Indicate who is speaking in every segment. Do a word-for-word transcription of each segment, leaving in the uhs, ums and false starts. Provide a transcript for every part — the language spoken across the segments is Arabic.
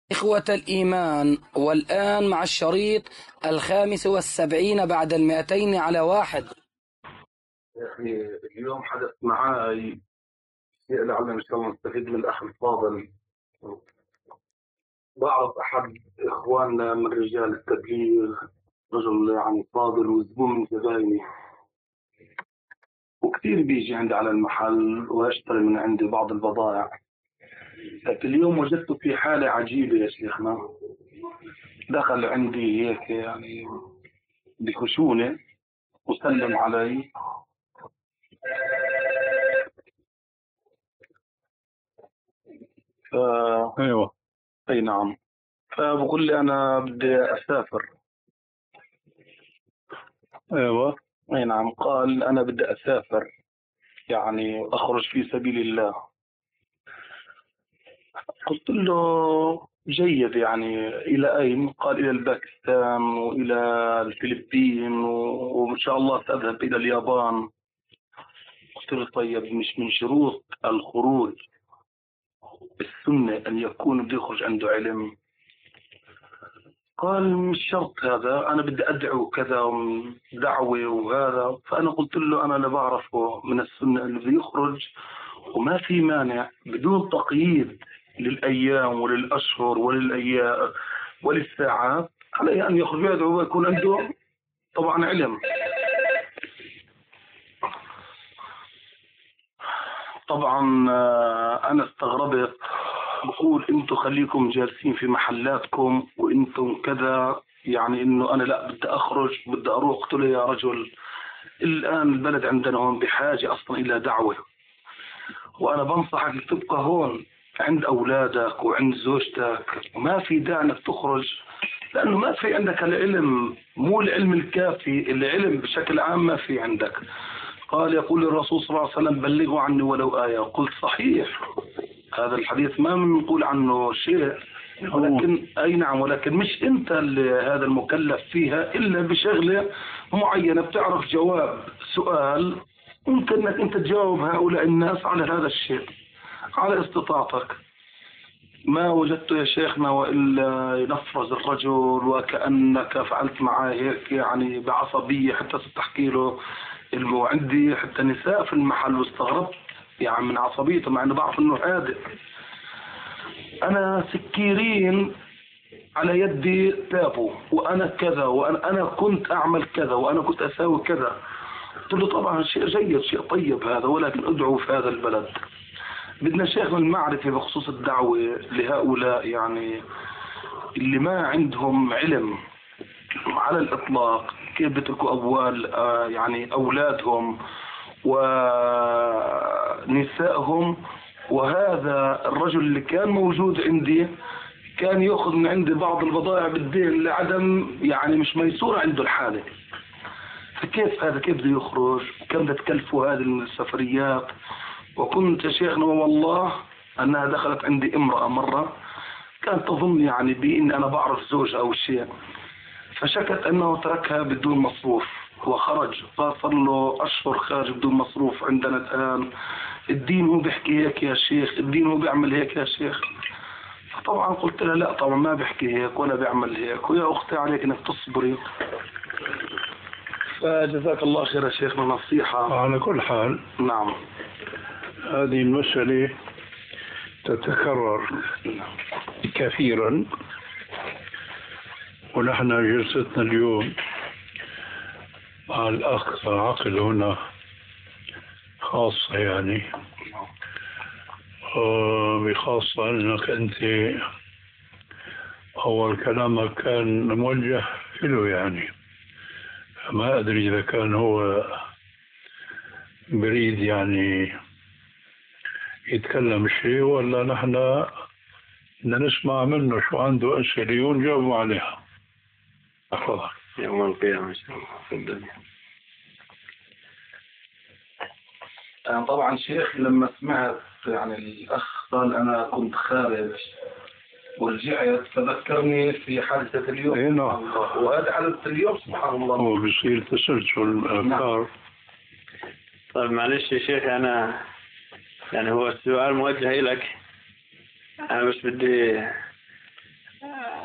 Speaker 1: إخوة الإيمان، والآن مع الشريط الخامس والسبعين بعد المئتين على واحد.
Speaker 2: يا أخي اليوم حدث معاي شيء لعل إن شاء الله نستفيد من الأخ الفاضل. بعرف أحد إخواننا من رجال التبليغ، رجل يعني فاضل وزبون من زبايني، وكثير بيجي عندي على المحل ويشتري من عندي بعض البضائع. لكن اليوم وجدته في حالة عجيبة يا شيخنا. دخل عندي هيك يعني بخشونة وسلم علي. ف...
Speaker 3: ايوه
Speaker 2: اي نعم. فبقول لي انا بدي اسافر.
Speaker 3: ايوه
Speaker 2: اي نعم. قال انا بدي اسافر، يعني اخرج في سبيل الله. قلت له جيد، يعني الى اين؟ قال الى الباكستان والى الفلبين وان شاء الله ساذهب الى اليابان. قلت له طيب، مش من شروط الخروج السنة ان يكون بده يخرج عنده علم؟ قال مش شرط هذا، أنا بدي أدعو كذا دعوة وهذا. فأنا قلت له أنا اللي بعرفه من السنة اللي بده يخرج وما في مانع بدون تقييد للأيام وللأشهر وللأيام وللساعات، عليه أن يخرج يدعو ويكون عنده طبعا علم. طبعا أنا استغربت، بقول انتم خليكم جالسين في محلاتكم وانتم كذا، يعني انه انا لا بدي اخرج بدي اروح. قلت له يا رجل، الان البلد عندنا هون بحاجه اصلا الى دعوه، وانا بنصحك تبقى هون عند اولادك وعند زوجتك، ما في داعي انك تخرج لانه ما في عندك العلم، مو العلم الكافي، العلم بشكل عام ما في عندك. قال يقول الرسول صلى الله عليه وسلم بلغوا عني ولو آية. قلت صحيح، هذا الحديث ما بنقول عنه شيء، ولكن أي نعم، ولكن مش أنت اللي هذا المكلف فيها إلا بشغلة معينة. بتعرف جواب سؤال، ممكن أنك أنت تجاوب هؤلاء الناس على هذا الشيء على استطاعتك. ما وجدت يا شيخنا وإلا ينفذ الرجل وكأنك فعلت معه هيك يعني بعصبية، حتى ستحكي له إنه عندي حتى نساء في المحل، واستغربت يعني من عصبيته مع إنه بعرف إنه هادئ. أنا سكيرين على يدي تابوا، وأنا كذا، وأنا أنا كنت أعمل كذا، وأنا كنت أساوي كذا. قلت له طبعا شيء جيد، شيء طيب هذا، ولكن ادعو في هذا البلد. بدنا شيخنا المعرفة بخصوص الدعوة لهؤلاء يعني اللي ما عندهم علم على الإطلاق، كيف بيتركوا أبوال يعني أولادهم ونسائهم. وهذا الرجل اللي كان موجود عندي كان يأخذ من عندي بعض البضائع بالدين لعدم يعني مش ميسورة عنده الحالة. فكيف هذا، كيف بده يخرج؟ كم بده تكلفه هذه السفريات؟ وكنت يا شيخنا والله أنها دخلت عندي امرأة مرة كانت تظن يعني بي إن أنا بعرف زوج أو شيء، فشكت أنه تركها بدون مصروف وخرج، فصار له أشهر خارج بدون مصروف. عندنا الآن الدين هو بيحكي هيك يا شيخ، الدين هو بيعمل هيك يا شيخ. فطبعا قلت لها لا طبعا ما بيحكي هيك ولا بيعمل هيك، ويا أختي عليك إنك تصبري. فجزاك الله خير يا شيخنا نصيحة.
Speaker 3: على كل حال
Speaker 2: نعم.
Speaker 3: هذه المسألة تتكرر كثيرا، ونحن جلستنا اليوم مع الأخ عقل هنا خاصة يعني، بخاصة أنك أنت أول كلامك كان موجه له يعني، فما أدري إذا كان هو بريد يعني يتكلم شيء ولا نحن بدنا نسمع منه شو عنده أسئلة ونجاوب عليها. أفضل.
Speaker 2: يوم القيامة إن شاء الله في الدنيا. أنا طبعا شيخ لما سمعت يعني الأخ قال أنا كنت خارج ورجعت، فذكرني في حادثة اليوم.
Speaker 3: إيه نعم.
Speaker 2: وهذا حادثة اليوم سبحان الله.
Speaker 3: هو بيصير تسلسل أفكار.
Speaker 4: طيب معلش يا شيخ، أنا يعني هو السؤال موجه لك، أنا بس بدي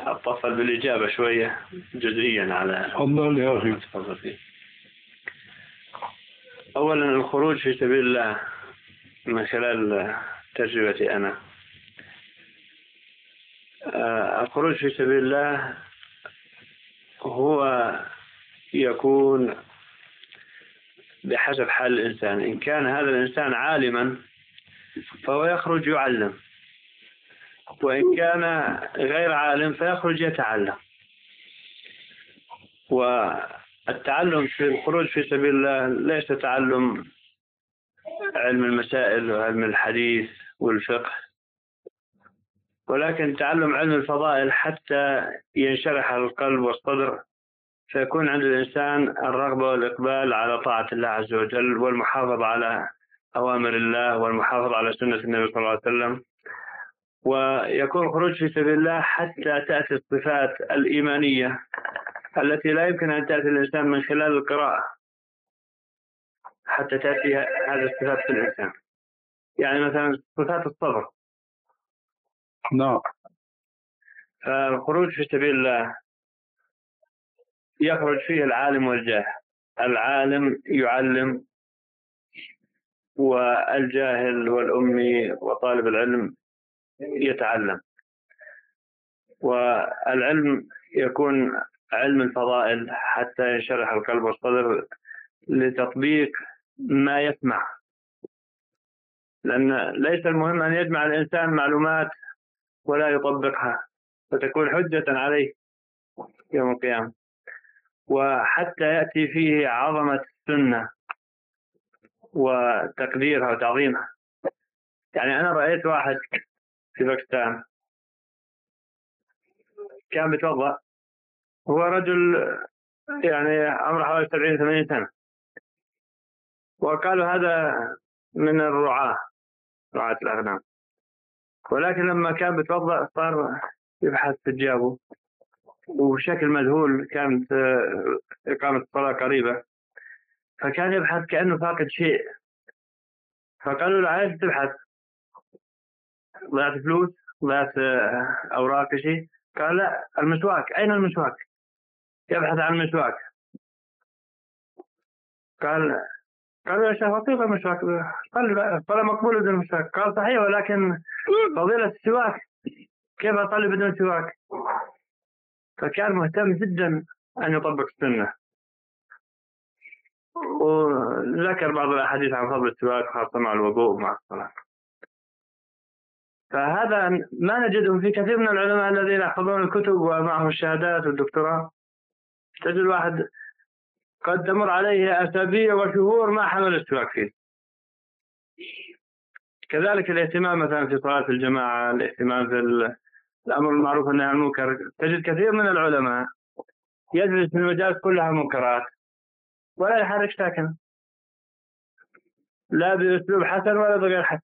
Speaker 4: أطفل بالإجابة شوية جزئيا على
Speaker 3: تفضل يا أخي.
Speaker 4: تفضل فيه. أولا الخروج في سبيل الله من خلال تجربتي أنا، الخروج في سبيل الله هو يكون بحسب حال الإنسان. إن كان هذا الإنسان عالما فهو يخرج يعلم، وإن كان غير عالم فيخرج يتعلم. والتعلم في الخروج في سبيل الله ليس تعلم علم المسائل وعلم الحديث والفقه، ولكن تعلم علم الفضائل حتى ينشرح القلب والصدر، فيكون عند الإنسان الرغبة والإقبال على طاعة الله عز وجل والمحافظة على أوامر الله والمحافظة على سنة النبي صلى الله عليه وسلم. ويكون الخروج في سبيل الله حتى تأتي الصفات الإيمانية التي لا يمكن أن تأتي الإنسان من خلال القراءة، حتى تأتي هذه الصفات في الإنسان. يعني مثلا صفات الصبر.
Speaker 3: نعم.
Speaker 4: فالخروج في سبيل الله يخرج فيه العالم والجاهل. العالم يعلم، والجاهل والأمي وطالب العلم يتعلم. والعلم يكون علم الفضائل حتى ينشرح القلب والصدر لتطبيق ما يسمع، لأن ليس المهم أن يجمع الإنسان معلومات ولا يطبقها فتكون حجة عليه يوم القيامة. وحتى يأتي فيه عظمة السنة وتقديرها وتعظيمها. يعني أنا رأيت واحد في باكستان كان بيتوضأ، هو رجل يعني عمره حوالي سبعين ثمانين سنة، وقالوا هذا من الرعاة، رعاة الأغنام. ولكن لما كان بيتوضأ صار يبحث في جيبه وبشكل مذهول، كانت إقامة الصلاة قريبة، فكان يبحث كأنه فاقد شيء. فقالوا له عايز تبحث؟ ضيعت فلوس؟ ضيعت أوراق شيء؟ قال لا، المسواك. أين المسواك؟ يبحث عن المسواك. قال قالوا يا شيخ أعطيك المسواك، صلى مقبول بدون مسواك. قال صحيح، ولكن فضيلة السواك، كيف أصلي بدون سواك؟ فكان مهتم جدا أن يطبق السنة، وذكر بعض الأحاديث عن فضل السواك خاصة مع الوضوء ومع الصلاة. فهذا ما نجده في كثير من العلماء الذين يحفظون الكتب ومعهم الشهادات والدكتوراه. تجد واحد قد تمر عليه أسابيع وشهور ما حمل السواك فيه. كذلك الاهتمام مثلا في صلاة الجماعة، الاهتمام في الأمر المعروف والنهي عن المنكر. تجد كثير من العلماء يجلس في المجالس كلها منكرات ولا يحرك ساكن، لا بأسلوب حسن ولا بغير حسن.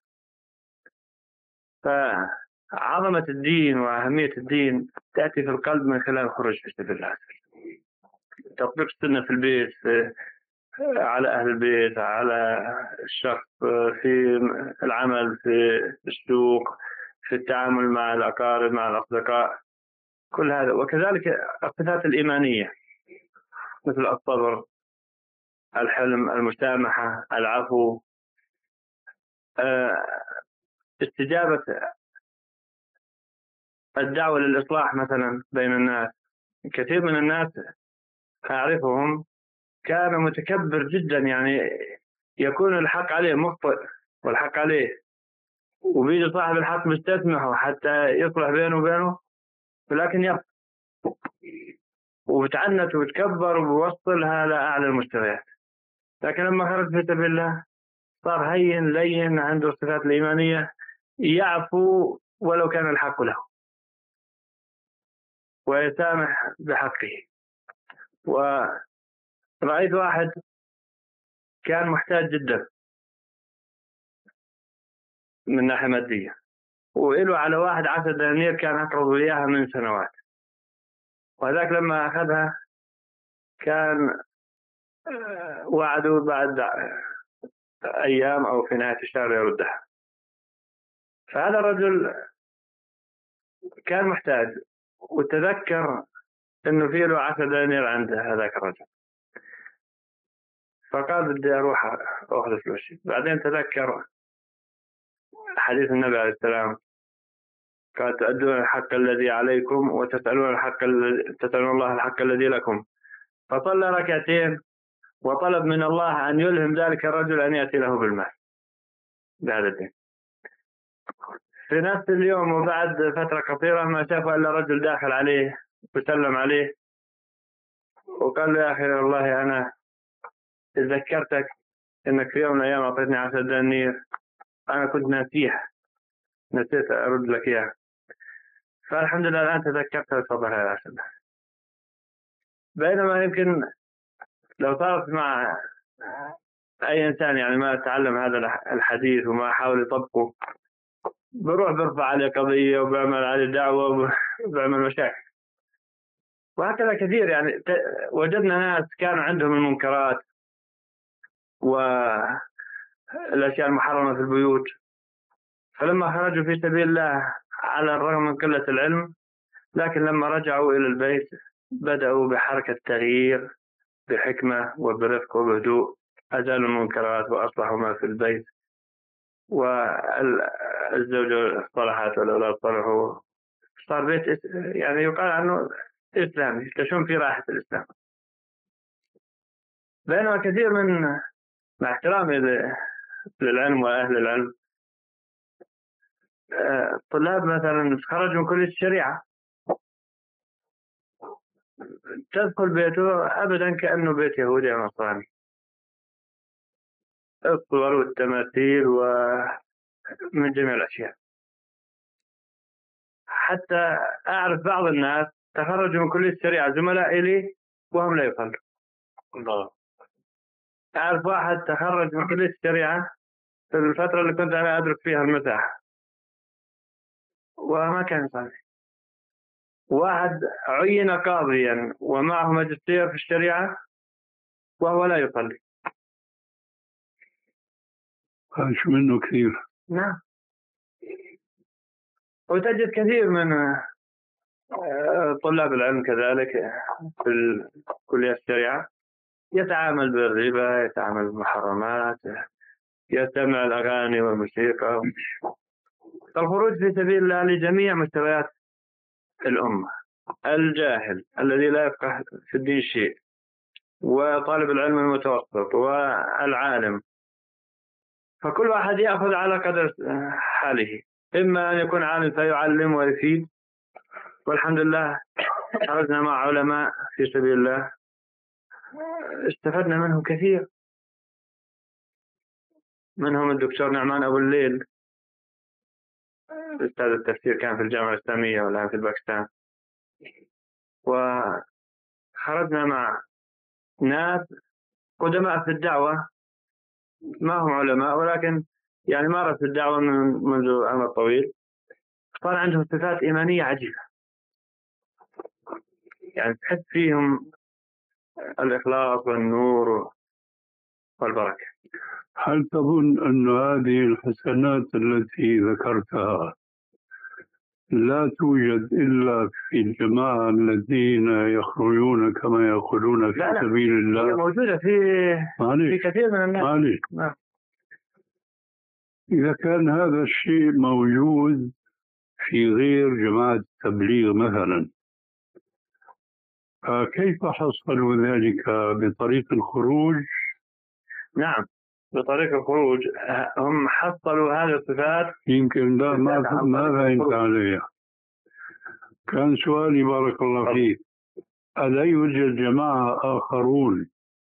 Speaker 4: فعظمة الدين وأهمية الدين تأتي في القلب من خلال الخروج في سبيل الله، تطبيق السنة في البيت، في على أهل البيت، على الشخص، في العمل، في السوق، في التعامل مع الأقارب، مع الأصدقاء، كل هذا. وكذلك الصفات الإيمانية مثل الصبر، الحلم، المسامحة، العفو، استجابة الدعوة للإصلاح مثلا بين الناس. كثير من الناس أعرفهم كان متكبر جدا، يعني يكون الحق عليه مخطئ والحق عليه، وبيجي صاحب الحق بيستسمحه حتى يصلح بينه وبينه، ولكن يبقى وبتعنت وتكبر وبوصلها لأعلى المستويات. لكن لما خرج في سبيل الله صار هين لين، عنده الصفات الإيمانية، يعفو ولو كان الحق له ويسامح بحقه. ورأيت واحد كان محتاج جدا من ناحية مادية، وإله على واحد عشر دنانير كان أقرض إياها من سنوات، وهذاك لما أخذها كان وعده بعد أيام أو في نهاية الشهر يردها. فهذا الرجل كان محتاج وتذكر إنه في له عشرة دنانير عند هذاك الرجل، فقال بدي أروح أخذ فلوسي. بعدين تذكر حديث النبي عليه السلام، قال تؤدون الحق الذي عليكم وتسألون الحق ال... تسألون الله الحق الذي لكم. فصلى ركعتين وطلب من الله أن يلهم ذلك الرجل أن يأتي له بالمال بهذا الدين. في نفس اليوم وبعد فترة قصيرة ما شافه إلا رجل داخل عليه وسلم عليه وقال له يا أخي والله أنا تذكرتك إنك في يوم من الأيام أعطيتني عشر دنانير، أنا كنت ناسيه، نسيت أرد لك إياه، فالحمد لله الآن تذكرت الفضل هذا العشر. بينما يمكن لو صارت مع أي إنسان يعني ما تعلم هذا الحديث وما حاول يطبقه، بروح برفع عليه قضية وبعمل عليه دعوة وبعمل مشاكل. وهكذا كثير يعني وجدنا ناس كانوا عندهم المنكرات والأشياء المحرمة في البيوت، فلما خرجوا في سبيل الله على الرغم من قلة العلم، لكن لما رجعوا إلى البيت بدأوا بحركة تغيير بحكمة وبرفق وبهدوء، أزالوا المنكرات وأصلحوا ما في البيت، والزوجة صلحت والأولاد صلحوا، صار بيت يعني يقال عنه إسلامي، تشم في راحة الإسلام. بينما كثير من مع احترامي للعلم وأهل العلم، الطلاب مثلا خرجوا من كلية الشريعة تدخل بيته أبدا كأنه بيت يهودي أو نصراني، الصور والتماثيل ومن جميع الأشياء. حتى أعرف بعض الناس تخرجوا من كلية الشريعة زملاء إلي وهم لا يصلوا. أعرف واحد تخرج من كلية الشريعة في الفترة اللي كنت أنا أدرس فيها المساحة وما كان يصلي. واحد عين قاضيا ومعه ماجستير في الشريعة وهو لا يصلي.
Speaker 3: خاش منه كثير.
Speaker 4: نعم. وتجد كثير من طلاب العلم كذلك في كلية الشريعة يتعامل بالربا، يتعامل بالمحرمات، يستمع الأغاني والموسيقى. الخروج في سبيل الله لجميع مستويات الأمة، الجاهل الذي لا يفقه في الدين شيء، وطالب العلم المتوسط، والعالم، فكل واحد يأخذ على قدر حاله. إما أن يكون عالم فيعلم ويفيد، والحمد لله خرجنا مع علماء في سبيل الله استفدنا منهم كثير. منهم الدكتور نعمان أبو الليل أستاذ التفسير، كان في الجامعة الإسلامية والآن في باكستان. وخرجنا مع ناس قدماء في الدعوة ما هم علماء ولكن يعني مارسوا الدعوة من منذ عمر طويل، صار عندهم صفات إيمانية عجيبة، يعني تحس فيهم الإخلاص والنور والبركة.
Speaker 3: هل تظن أن هذه الحسنات التي ذكرتها لا توجد إلا في الجماعة الذين يخرجون كما يقولون في
Speaker 4: لا لا.
Speaker 3: سبيل الله؟
Speaker 4: هي موجودة في في كثير من الناس.
Speaker 3: معلش.
Speaker 4: نعم.
Speaker 3: إذا كان هذا الشيء موجود في غير جماعة التبليغ مثلا، فكيف حصلوا ذلك بطريق الخروج؟
Speaker 4: نعم، بطريق الخروج هم حصلوا هذه الصفات.
Speaker 3: يمكن لا ما ما فهمت عليها. كان سؤالي بارك الله فيك، ألا يوجد جماعة آخرون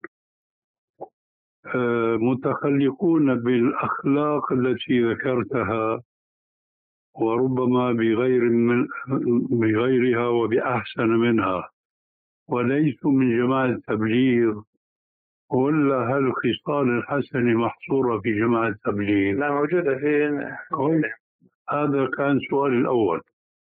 Speaker 3: متخلقون بالأخلاق التي ذكرتها وربما بغير من بغيرها وبأحسن منها وليسوا من جماعة التبليغ، ولا هل الخصال الحسنة محصورة في جماعة التبليغ؟
Speaker 4: لا، موجودة في.
Speaker 3: هذا كان سؤالي الأول.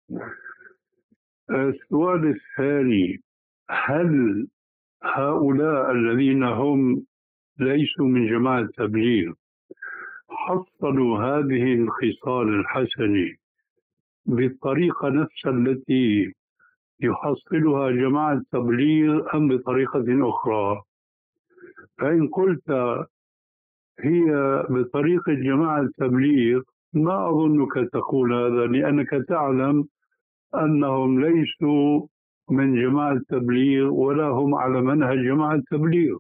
Speaker 3: السؤال الثاني، هل هؤلاء الذين هم ليسوا من جماعة التبليغ حصلوا هذه الخصال الحسنة بالطريقة نفسها التي يحصلها جماعة تبليغ أم بطريقة أخرى؟ فإن قلت هي بطريقة جماعة التبليغ ما أظنك تقول هذا، لأنك تعلم أنهم ليسوا من جماعة التبليغ ولا هم على منهج جماعة التبليغ.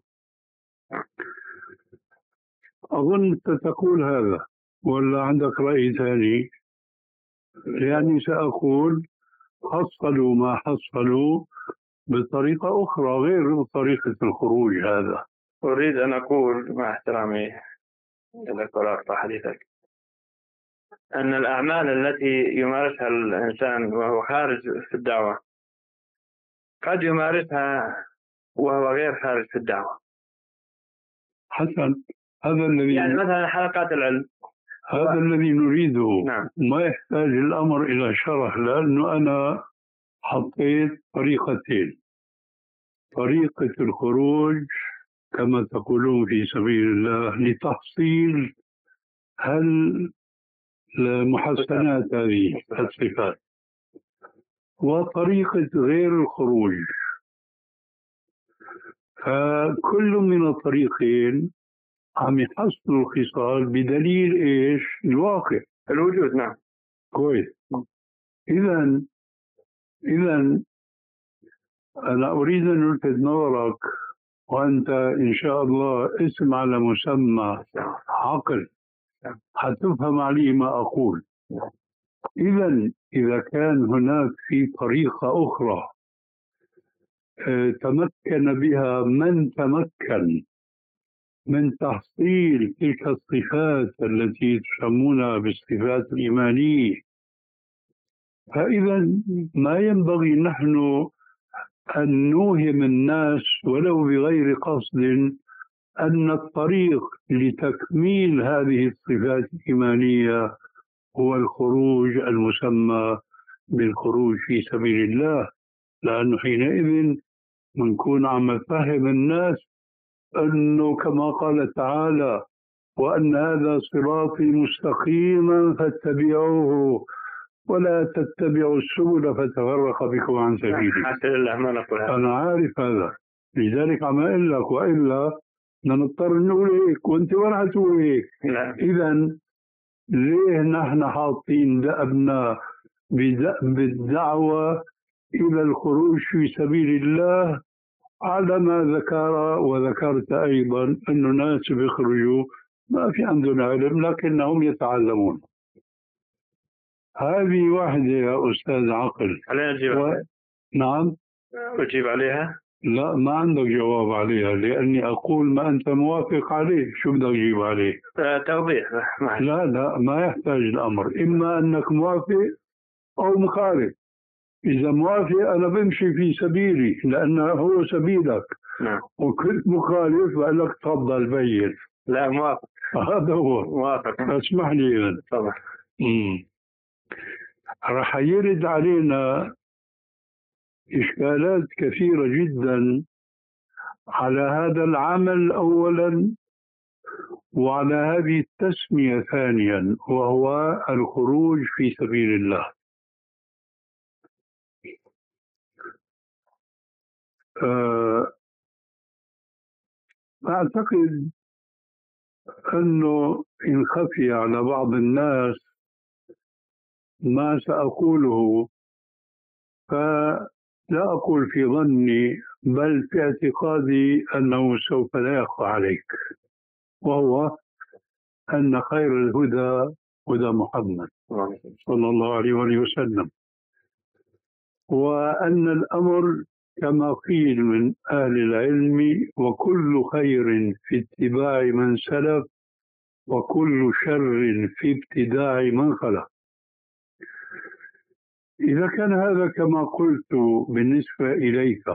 Speaker 3: أظن تقول هذا ولا عندك رأي ثاني؟ يعني سأقول حصلوا ما حصلوا بطريقة أخرى غير طريقة الخروج. هذا
Speaker 4: أريد أن أقول مع احترامي إلى قرارة حديثك أن الأعمال التي يمارسها الإنسان وهو خارج في الدعوة قد يمارسها وهو غير خارج في الدعوة.
Speaker 3: حسن، هذا الذي
Speaker 4: يعني مثلا حلقات العلم
Speaker 3: هذا و... الذي نريده.
Speaker 4: نعم.
Speaker 3: ما يحتاج الأمر إلى شرح، لأنه أنا حطيت طريقتين: طريقة الخروج كما تقولون في سبيل الله لتحصيل هل المحسنات هذه الصفات، وطريقة غير الخروج. فكل من الطريقين عم يحصلوا الخصال بدليل إيش؟ الواقع،
Speaker 4: الوجود. نعم،
Speaker 3: كويس. إذا إذا أنا أريد أن ألفت نظرك، وأنت إن شاء الله اسم على مسمى عقل حتفهم علي ما أقول. إذا إذا كان هناك في طريقة أخرى تمكن بها من تمكن من تحصيل تلك الصفات التي تسمونها بالصفات الإيمانية، فإذا ما ينبغي نحن أن نوهم الناس ولو بغير قصد أن الطريق لتكميل هذه الصفات الإيمانية هو الخروج المسمى بالخروج في سبيل الله، لأنه حينئذ منكون عم نفهم الناس أنه كما قال تعالى: وأن هذا صراطي مستقيما فاتبعوه ولا تتبعوا السبل فتفرق بكم عن سبيله. أنا عارف هذا، لذلك عم أقول لك، وإلا نضطر نقول هيك وأنت وين حتقول هيك. إذا ليه نحن حاطين دأبنا بدأب الدعوة إلى الخروج في سبيل الله على ما ذكر وذكرت أيضا أن الناس بيخرجوا ما في عندهم علم لكنهم يتعلمون. هذه واحدة يا أستاذ عقل.
Speaker 4: علينا نجيب و...
Speaker 3: نعم
Speaker 4: أجيب عليها؟
Speaker 3: لا، ما عندك جواب عليها، لأني أقول ما أنت موافق عليه. شو بدك تجيب عليه؟
Speaker 4: توضيح.
Speaker 3: لا لا، ما يحتاج الأمر، إما أنك موافق أو مخالف. إذا موافق أنا بمشي في سبيلي لأنه هو سبيلك.
Speaker 4: نعم.
Speaker 3: وكنت مخالف بقول لك تفضل بين.
Speaker 4: لا، موافق.
Speaker 3: هذا هو.
Speaker 4: موافق.
Speaker 3: اسمح لي إذن.
Speaker 4: طبعا.
Speaker 3: راح يرد علينا إشكالات كثيرة جدا على هذا العمل أولا، وعلى هذه التسمية ثانيا، وهو الخروج في سبيل الله. أعتقد أنه إن خفي على بعض الناس ما سأقوله، فلا أقول في ظني بل في اعتقادي أنه سوف لا يخفى عليك، وهو أن خير الهدى هدى محمد صلى الله عليه وسلم، وأن الأمر كما قيل من أهل العلم: وكل خير في اتباع من سلف وكل شر في ابتداع من خلف. إذا كان هذا كما قلت بالنسبة إليك،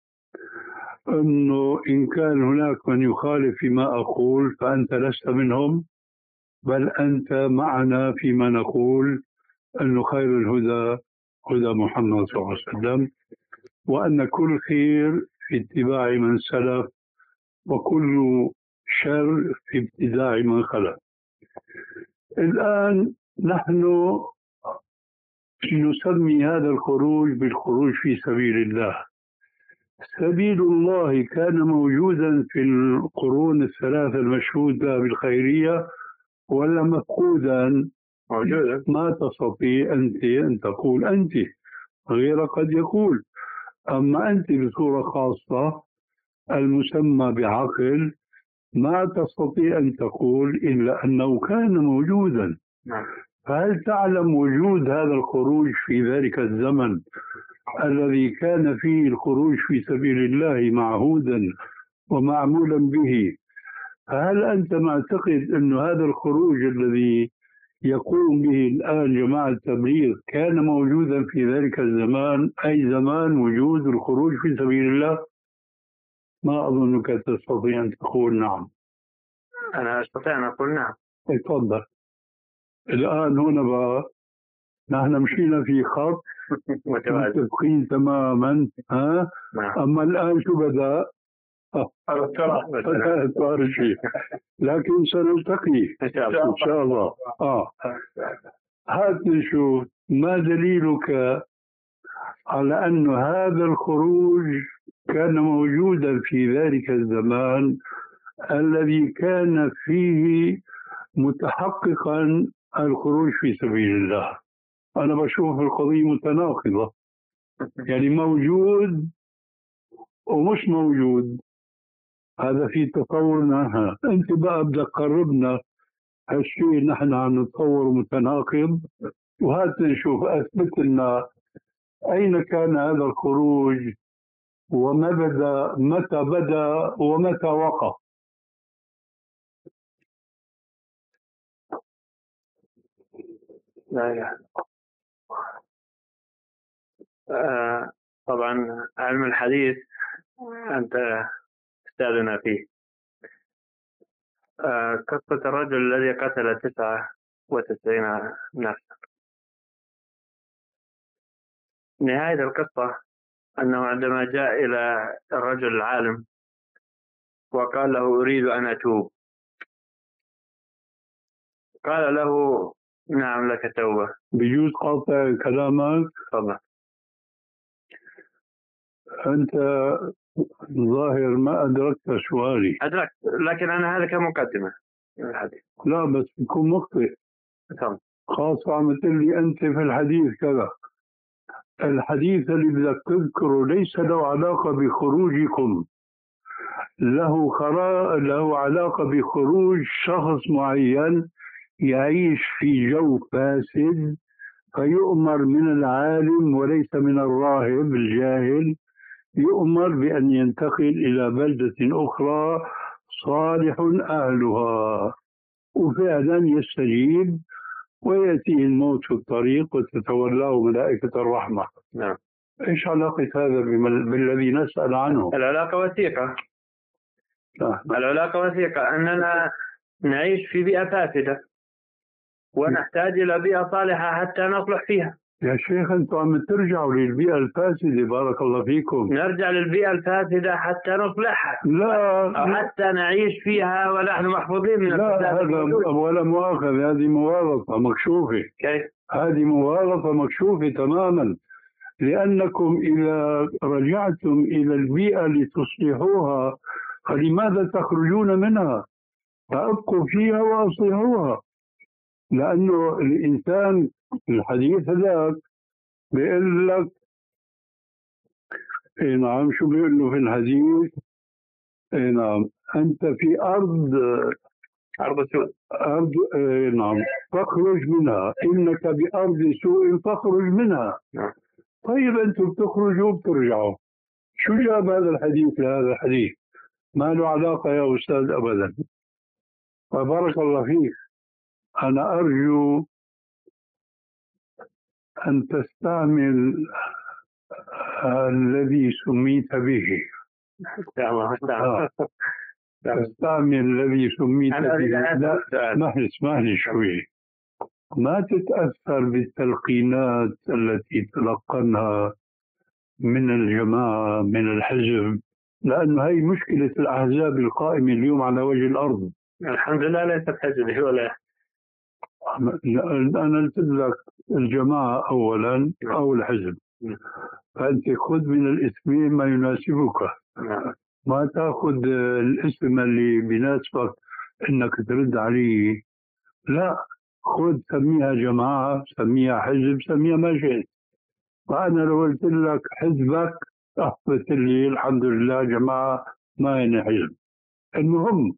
Speaker 3: أنه إن كان هناك من يخالف فيما أقول فأنت لست منهم، بل أنت معنا فيما نقول أنه خير الهدى هدى محمد صلى الله عليه وسلم، وأن كل خير في اتباع من سلف وكل شر في ابتداع من خلف. الآن نحن نسمي هذا الخروج بالخروج في سبيل الله. سبيل الله كان موجودا في القرون الثلاثة المشهود بها بالخيرية ولا مفقودا؟
Speaker 4: موجودة.
Speaker 3: ما تستطيع أنت أن تقول أنت، غير قد يقول. أما أنت بصورة خاصة المسمى بعقل ما تستطيع أن تقول إلا أنه كان موجودا. فهل تعلم وجود هذا الخروج في ذلك الزمن الذي كان فيه الخروج في سبيل الله معهودا ومعمولا به؟ هل أنت معتقد أن هذا الخروج الذي يقوم به الآن جماعة التبليغ كان موجودا في ذلك الزمان، أي زمان وجود الخروج في سبيل الله؟ ما أظنك تستطيع أن تقول نعم.
Speaker 4: أنا أستطيع أن أقول نعم.
Speaker 3: تفضل. الآن هنا بقى نحن مشينا في خط متفقين تماما، ها؟ أما الآن شو بدأ؟ بدأ شيء، لكن سنلتقي إن شاء الله. آه هات نشوف ما دليلك على أن هذا الخروج كان موجودا في ذلك الزمان الذي كان فيه متحققا الخروج في سبيل الله. أنا بشوف القضية متناقضة، يعني موجود ومش موجود، هذا في تصورنا. أنت بقى بدك تقربنا هالشيء نحن عم نتصور متناقض، وهات نشوف أثبت لنا أين كان هذا الخروج وما بدأ، متى بدأ ومتى وقع.
Speaker 4: لا لا. آه طبعا علم الحديث أنت أستاذنا فيه. آه قصة الرجل الذي قتل تسعة وتسعين نفسا. نهاية القصة أنه عندما جاء إلى الرجل العالم وقال له أريد أن أتوب، قال له نعم لك توبة.
Speaker 3: بيجوز قاطع كلامك؟
Speaker 4: طبعا.
Speaker 3: أنت ظاهر ما أدركت سؤالي.
Speaker 4: أدركت، لكن أنا هذا كمقدمة الحديث.
Speaker 3: لا بس بيكون مخطئ.
Speaker 4: طبعا.
Speaker 3: خاصة عم تقول لي أنت في الحديث كذا. الحديث اللي بدك تذكره ليس له علاقة بخروجكم، له خرا... له علاقة بخروج شخص معين يعيش في جو فاسد فيؤمر من العالم وليس من الراهب الجاهل، يؤمر بأن ينتقل إلى بلدة أخرى صالح أهلها، وفعلا يستجيب ويأتيه الموت في الطريق وتتولاه ملائكة الرحمة.
Speaker 4: نعم.
Speaker 3: إيش علاقة هذا بالذي نسأل عنه؟
Speaker 4: العلاقة وثيقة.
Speaker 3: لا.
Speaker 4: العلاقة وثيقة أننا نعيش في بيئة فاسدة ونحتاج إلى بيئة صالحة حتى نصلح فيها.
Speaker 3: يا شيخ أنتم عم ترجعوا للبيئة الفاسدة، بارك الله فيكم.
Speaker 4: نرجع للبيئة الفاسدة حتى نصلحها.
Speaker 3: لا.
Speaker 4: أو حتى نعيش فيها ونحن محفوظين من
Speaker 3: لا
Speaker 4: الفساد.
Speaker 3: هذا ولا مؤاخذة، هذه مغالطة مكشوفة.
Speaker 4: كيف؟
Speaker 3: هذه مغالطة مكشوفة تماما، لأنكم إذا رجعتم إلى البيئة لتصلحوها فلماذا تخرجون منها؟ فأبقوا فيها وأصلحوها. لأنه الإنسان الحديث هذاك بيقول لك إيه نعم، شو بيقول له في الحديث؟ إيه نعم، أنت في أرض
Speaker 4: أرض سوء.
Speaker 3: أرض إيه نعم، فاخرج منها، إنك بأرض سوء فاخرج منها.
Speaker 4: نعم.
Speaker 3: طيب أنتم بتخرجوا وبترجعوا، شو جاب هذا الحديث لهذا الحديث؟ ما له علاقة يا أستاذ أبدا. فبارك الله فيك، أنا أرجو أن تستعمل الذي سميت به. آه. تستعمل الذي سميت به. لا اسمح اسمح لي شوي، ما تتأثر بالتلقينات التي تلقنها من الجماعة من الحزب، لأنه هي مشكلة الأحزاب القائمة اليوم على وجه الأرض.
Speaker 4: الحمد لله ليست حزبي ولا.
Speaker 3: أنا قلت لك الجماعة أولا أو الحزب، فأنت خذ من الاسمين ما يناسبك، ما تأخذ الاسم اللي بيناسبك إنك ترد عليه، لا، خذ سميها جماعة، سميها حزب، سميها ما شئت. فأنا لو قلت لك حزبك أثبت لي الحمد لله جماعة ما هي حزب. المهم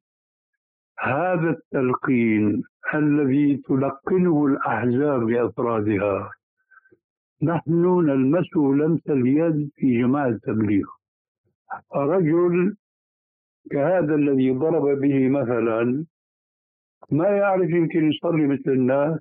Speaker 3: هذا التلقين الذي تلقنه الأحزاب لأفرادها نحن نلمسه لمس اليد في جماعة التبليغ. رجل كهذا الذي ضرب به مثلا ما يعرف يمكن يصلي مثل الناس،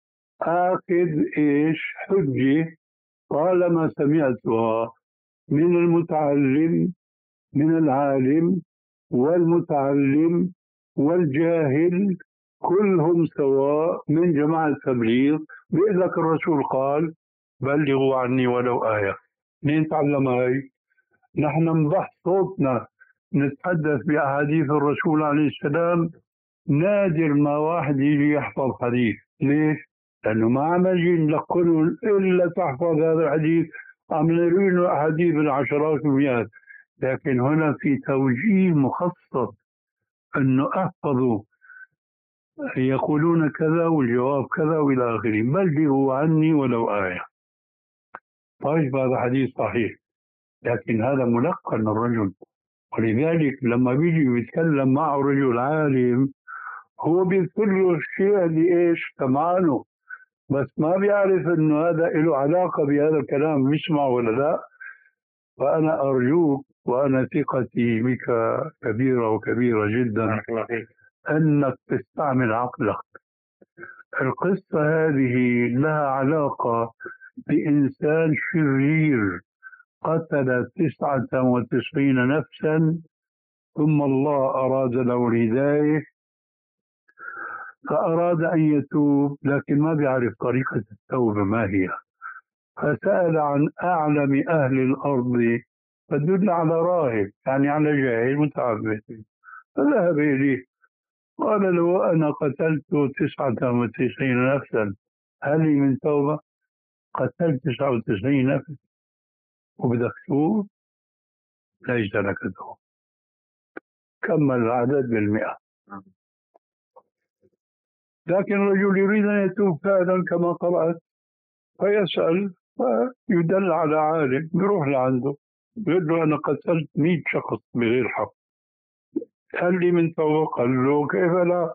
Speaker 3: آخذ إيش حجة طالما سمعتها من المتعلم من العالم والمتعلم والجاهل كلهم سواء من جماعة التبليغ، بيقول لك الرسول قال بلغوا عني ولو آية. مين تعلم هاي؟ نحن نضح صوتنا نتحدث بأحاديث الرسول عليه السلام، نادر ما واحد يجي يحفظ حديث. ليش؟ لأنه ما عم يجي نلقنه إلا تحفظ هذا الحديث، عم نروي أحاديث بالعشرات والمئات. لكن هنا في توجيه مخصص أنه احفظوا يقولون كذا والجواب كذا وإلى آخره، بلغوا عني ولو آية. طيب هذا حديث صحيح، لكن هذا ملقن الرجل، ولذلك لما بيجي بيتكلم معه رجل عالم هو بيذكر له الشيء اللي ايش سمعانه، بس ما بيعرف انه هذا له علاقة بهذا الكلام بيسمعه ولا لا. فأنا أرجوك وأنا ثقتي بك كبيرة وكبيرة جدا أنك تستعمل عقلك. القصة هذه لها علاقة بإنسان شرير قتل تسعة وتسعين نفسا ثم الله أراد له الهداية فأراد أن يتوب، لكن ما بيعرف طريقة التوبة ما هي، فسأل عن أعلم أهل الأرض فدل على راهب، يعني على جاهل متعبد، فذهب إليه قال له أنا قتلت تسعة وتسعين نفسا هل لي من توبة؟ قتلت تسعة وتسعين نفس وبدك تتوب؟ ليس لك توبة. كمل العدد بالمئة. لكن الرجل يريد أن يتوب فعلا كما قرأت، فيسأل فيدل على عالم، يروح لعنده يقول له أنا قتلت مئة شخص بغير حق هل لي من توبة؟ قال له كيف لا،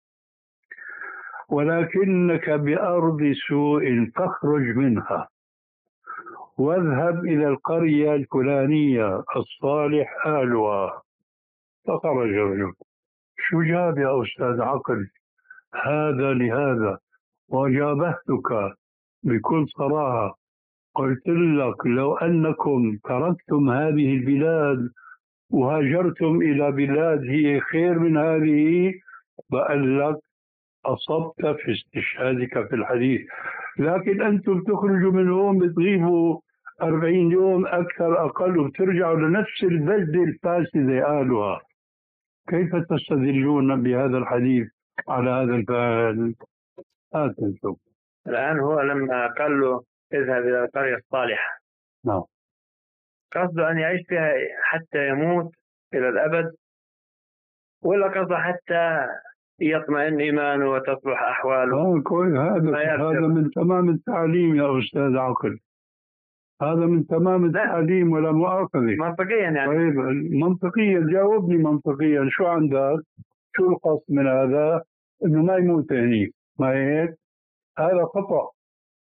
Speaker 3: ولكنك بأرض سوء فاخرج منها واذهب إلى القرية الفلانية الصالح أهلها. فخرج الرجل. شو جاب يا أستاذ عقل؟ هذا لهذا، وجابهتك بكل صراحة، قلت لك لو أنكم تركتم هذه البلاد وهاجرتم إلى بلاد هي خير من هذه بقول لك أصبت في استشهادك في الحديث. لكن أنتم تخرجوا من هون بتغيبوا أربعين يوم أكثر أقل وبترجعوا لنفس البلدة الفاسدة أهلها. كيف تستدلون بهذا الحديث على هذا الفعل؟ آتنتم.
Speaker 4: الآن هو لما قال له اذهب إلى القرية الصالحة،
Speaker 3: نعم،
Speaker 4: قصده أن يعيش فيها حتى يموت إلى الأبد، ولا قصده حتى يطمئن إيمانه وتصلح أحواله؟
Speaker 3: آه كويس، هذا هذا من تمام التعليم يا أستاذ عقل، هذا من تمام التعليم ولا مؤاخذة.
Speaker 4: منطقيا يعني.
Speaker 3: طيب منطقيا جاوبني منطقيا، شو عندك؟ شو القصد من هذا؟ إنه ما يموت هنيك، ما هيك؟ هذا خطأ.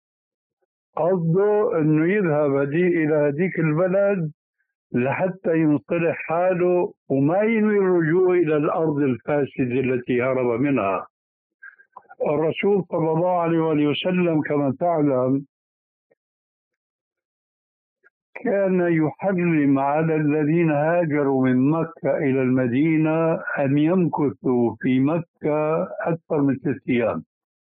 Speaker 3: قصده إنه يذهب هدي إلى هذيك البلد لحتى ينصلح حاله وما ينوي الرجوع إلى الأرض الفاسدة التي هرب منها. الرسول صلى الله عليه وسلم كما تعلم كان يحرم على الذين هاجروا من مكة إلى المدينة أن يمكثوا في مكة أكثر من ست أيام.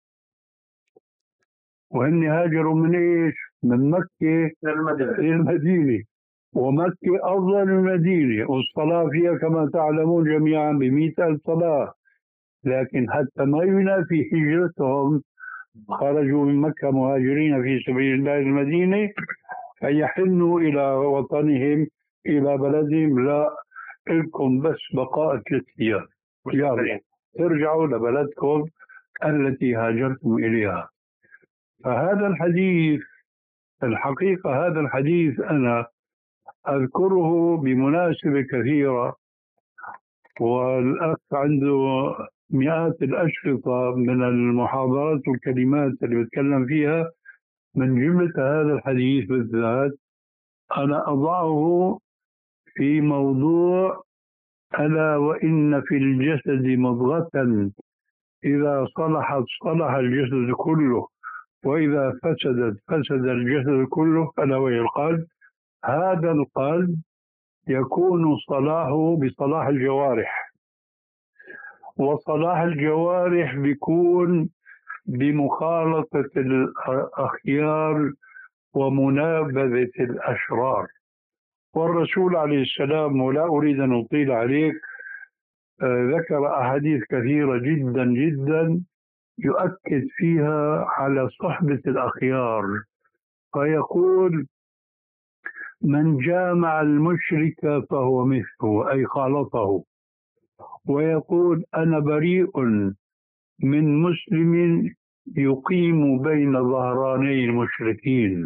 Speaker 3: وهن هاجروا من إيش؟ من مكة إلى المدينة، ومكة أفضل من المدينة، والصلاة فيها كما تعلمون جميعا بمئة ألف صلاة. لكن حتى ما ينافي هجرتهم خرجوا من مكة مهاجرين في سبيل الله المدينة فيحنوا إلى وطنهم إلى بلدهم، لا لكم بس بقاء ثلاث أيام، يلا ترجعوا لبلدكم التي هاجرتم إليها. فهذا الحديث الحقيقة هذا الحديث أنا أذكره بمناسبة كثيرة، والأخ عنده مئات الأشرطة من المحاضرات والكلمات اللي بتكلم فيها. من جملة هذا الحديث بالذات أنا أضعه في موضوع ألا وإن في الجسد مضغة إذا صلحت صلح الجسد كله وإذا فسدت فسد الجسد كله، ألا وهي القلب. هذا القلب يكون صلاحه بصلاح الجوارح، وصلاح الجوارح بيكون بمخالطة الأخيار ومنابذة الأشرار. والرسول عليه السلام، ولا أريد أن أطيل عليك، ذكر أحاديث كثيرة جدا جدا يؤكد فيها على صحبة الأخيار، فيقول من جامع المشرك فهو مثله أي خالطه. ويقول أنا بريء من مسلم يقيم بين ظهراني المشركين.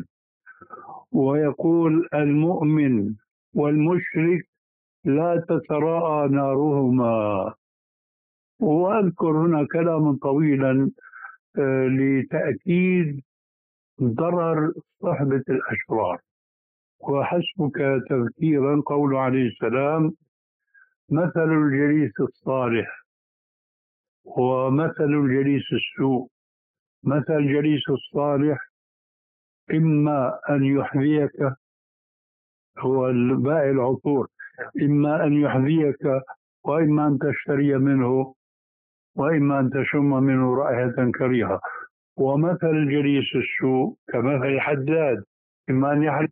Speaker 3: ويقول المؤمن والمشرك لا تتراءى نارهما. وأذكر هنا كلاما طويلا لتأكيد ضرر صحبة الأشرار. وحسبك تذكيرا قول عليه السلام مثل الجليس الصالح ومثل الجليس السوء. مثل الجليس الصالح إما أن يحذيك، هو البائع العطور، إما أن يحذيك وإما أن تشتري منه وإما أن تشم منه رائحة كريهة. ومثل الجليس السوء كمثل الحداد، إما أن يحرق.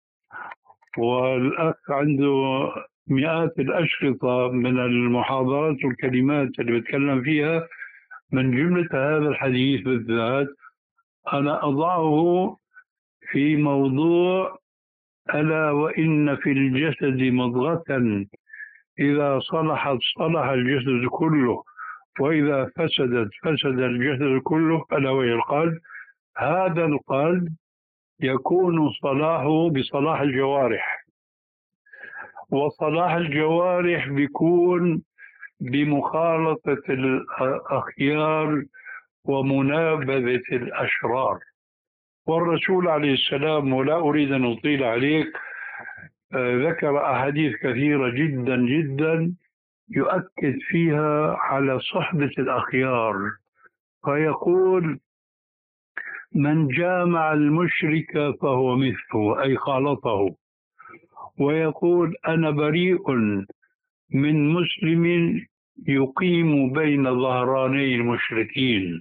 Speaker 3: والأخ عنده مئات الأشرطة من المحاضرات والكلمات اللي بتكلم فيها. من جملة هذا الحديث بالذات أنا أضعه في موضوع ألا وإن في الجسد مضغة إذا صلحت صلح الجسد كله وإذا فسدت فسد الجسد كله، ألا وهي القلب. هذا القلب يكون صلاحه بصلاح الجوارح، وصلاح الجوارح بيكون بمخالطة الأخيار ومنابذة الأشرار. والرسول عليه السلام، ولا أريد أن أطيل عليك، ذكر أحاديث كثيرة جدا جدا يؤكد فيها على صحبة الأخيار، فيقول من جامع المشرك فهو مثله أي خالطه. ويقول أنا بريء من مسلم يقيم بين ظهراني المشركين.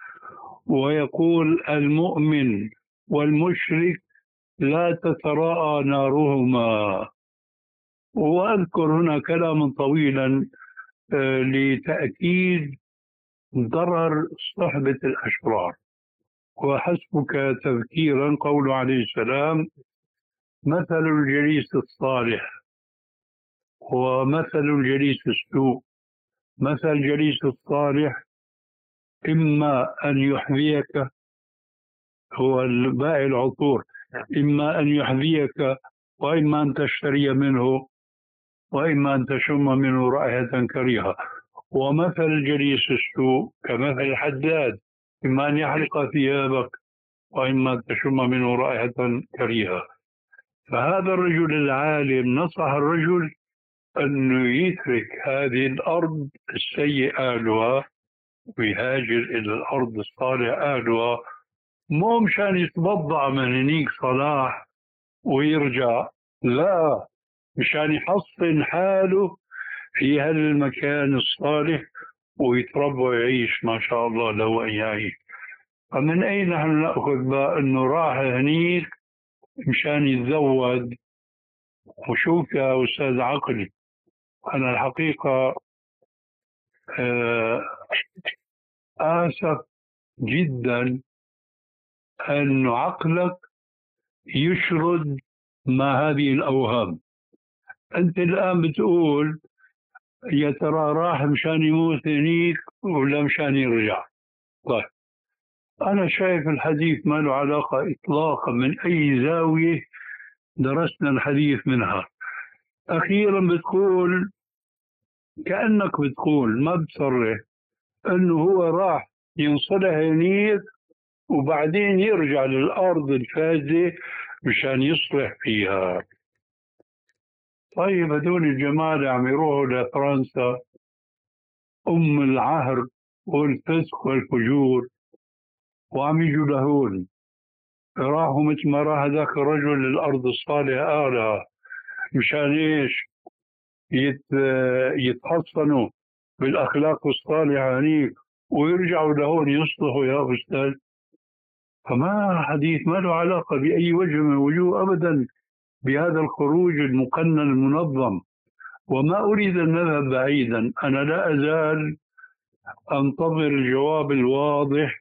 Speaker 3: ويقول المؤمن والمشرك لا تتراءى نارهما. وأذكر هنا كلاما طويلا لتأكيد ضرر صحبة الأشرار. وحسبك تذكيرا قول عليه السلام مثل الجليس الصالح ومثل الجليس السوء. مثل الجليس الصالح إما أن يحذيك، هو البائع العطور، إما أن يحذيك وإما أن تشتري منه وإما أن تشم منه رائحة كريهة. ومثل الجليس السوء كمثل الحداد، إما أن يحرق ثيابك وإما أن تشم منه رائحة كريهة. فهذا الرجل العالم نصح الرجل أنه يترك هذه الأرض السيء أهلها ويهاجر إلى الأرض الصالح أهلها، مو مشان يتبضع من هنيك صلاح ويرجع، لا، مشان يحصن حاله في هالمكان الصالح ويتربى ويعيش ما شاء الله له أن يعيش. فمن أين نحن نأخذ بقى أنه راح هنيك مشان يتزود؟ وشوف يا أستاذ عقلي، أنا الحقيقة آسف جدا أن عقلك يشرد ما هذه الأوهام. أنت الآن بتقول يا ترى راح مشان يموت هنيك ولا مشان يرجع. طيب أنا شايف الحديث ما له علاقة إطلاقا من أي زاوية درسنا الحديث منها. أخيرا بتقول كأنك بتقول ما بتصرح أنه هو راح ينصلح هنيك وبعدين يرجع للأرض الفاسدة مشان يصلح فيها. طيب هدول الجماعة عم يروحوا لفرنسا أم العهر والفسق والفجور وعم يجوا لهون، راحوا مثل ما راح هذاك الرجل للأرض الصالحة أعلى مشان إيش؟ يت... يتحصنوا بالأخلاق الصالحة هنيك ويرجعوا لهون يصلحوا يا أستاذ. فما حديث ما له علاقة بأي وجه من الوجوه أبدا بهذا الخروج المقنن المنظم. وما أريد أن نذهب بعيدا، أنا لا أزال أنتظر الجواب الواضح،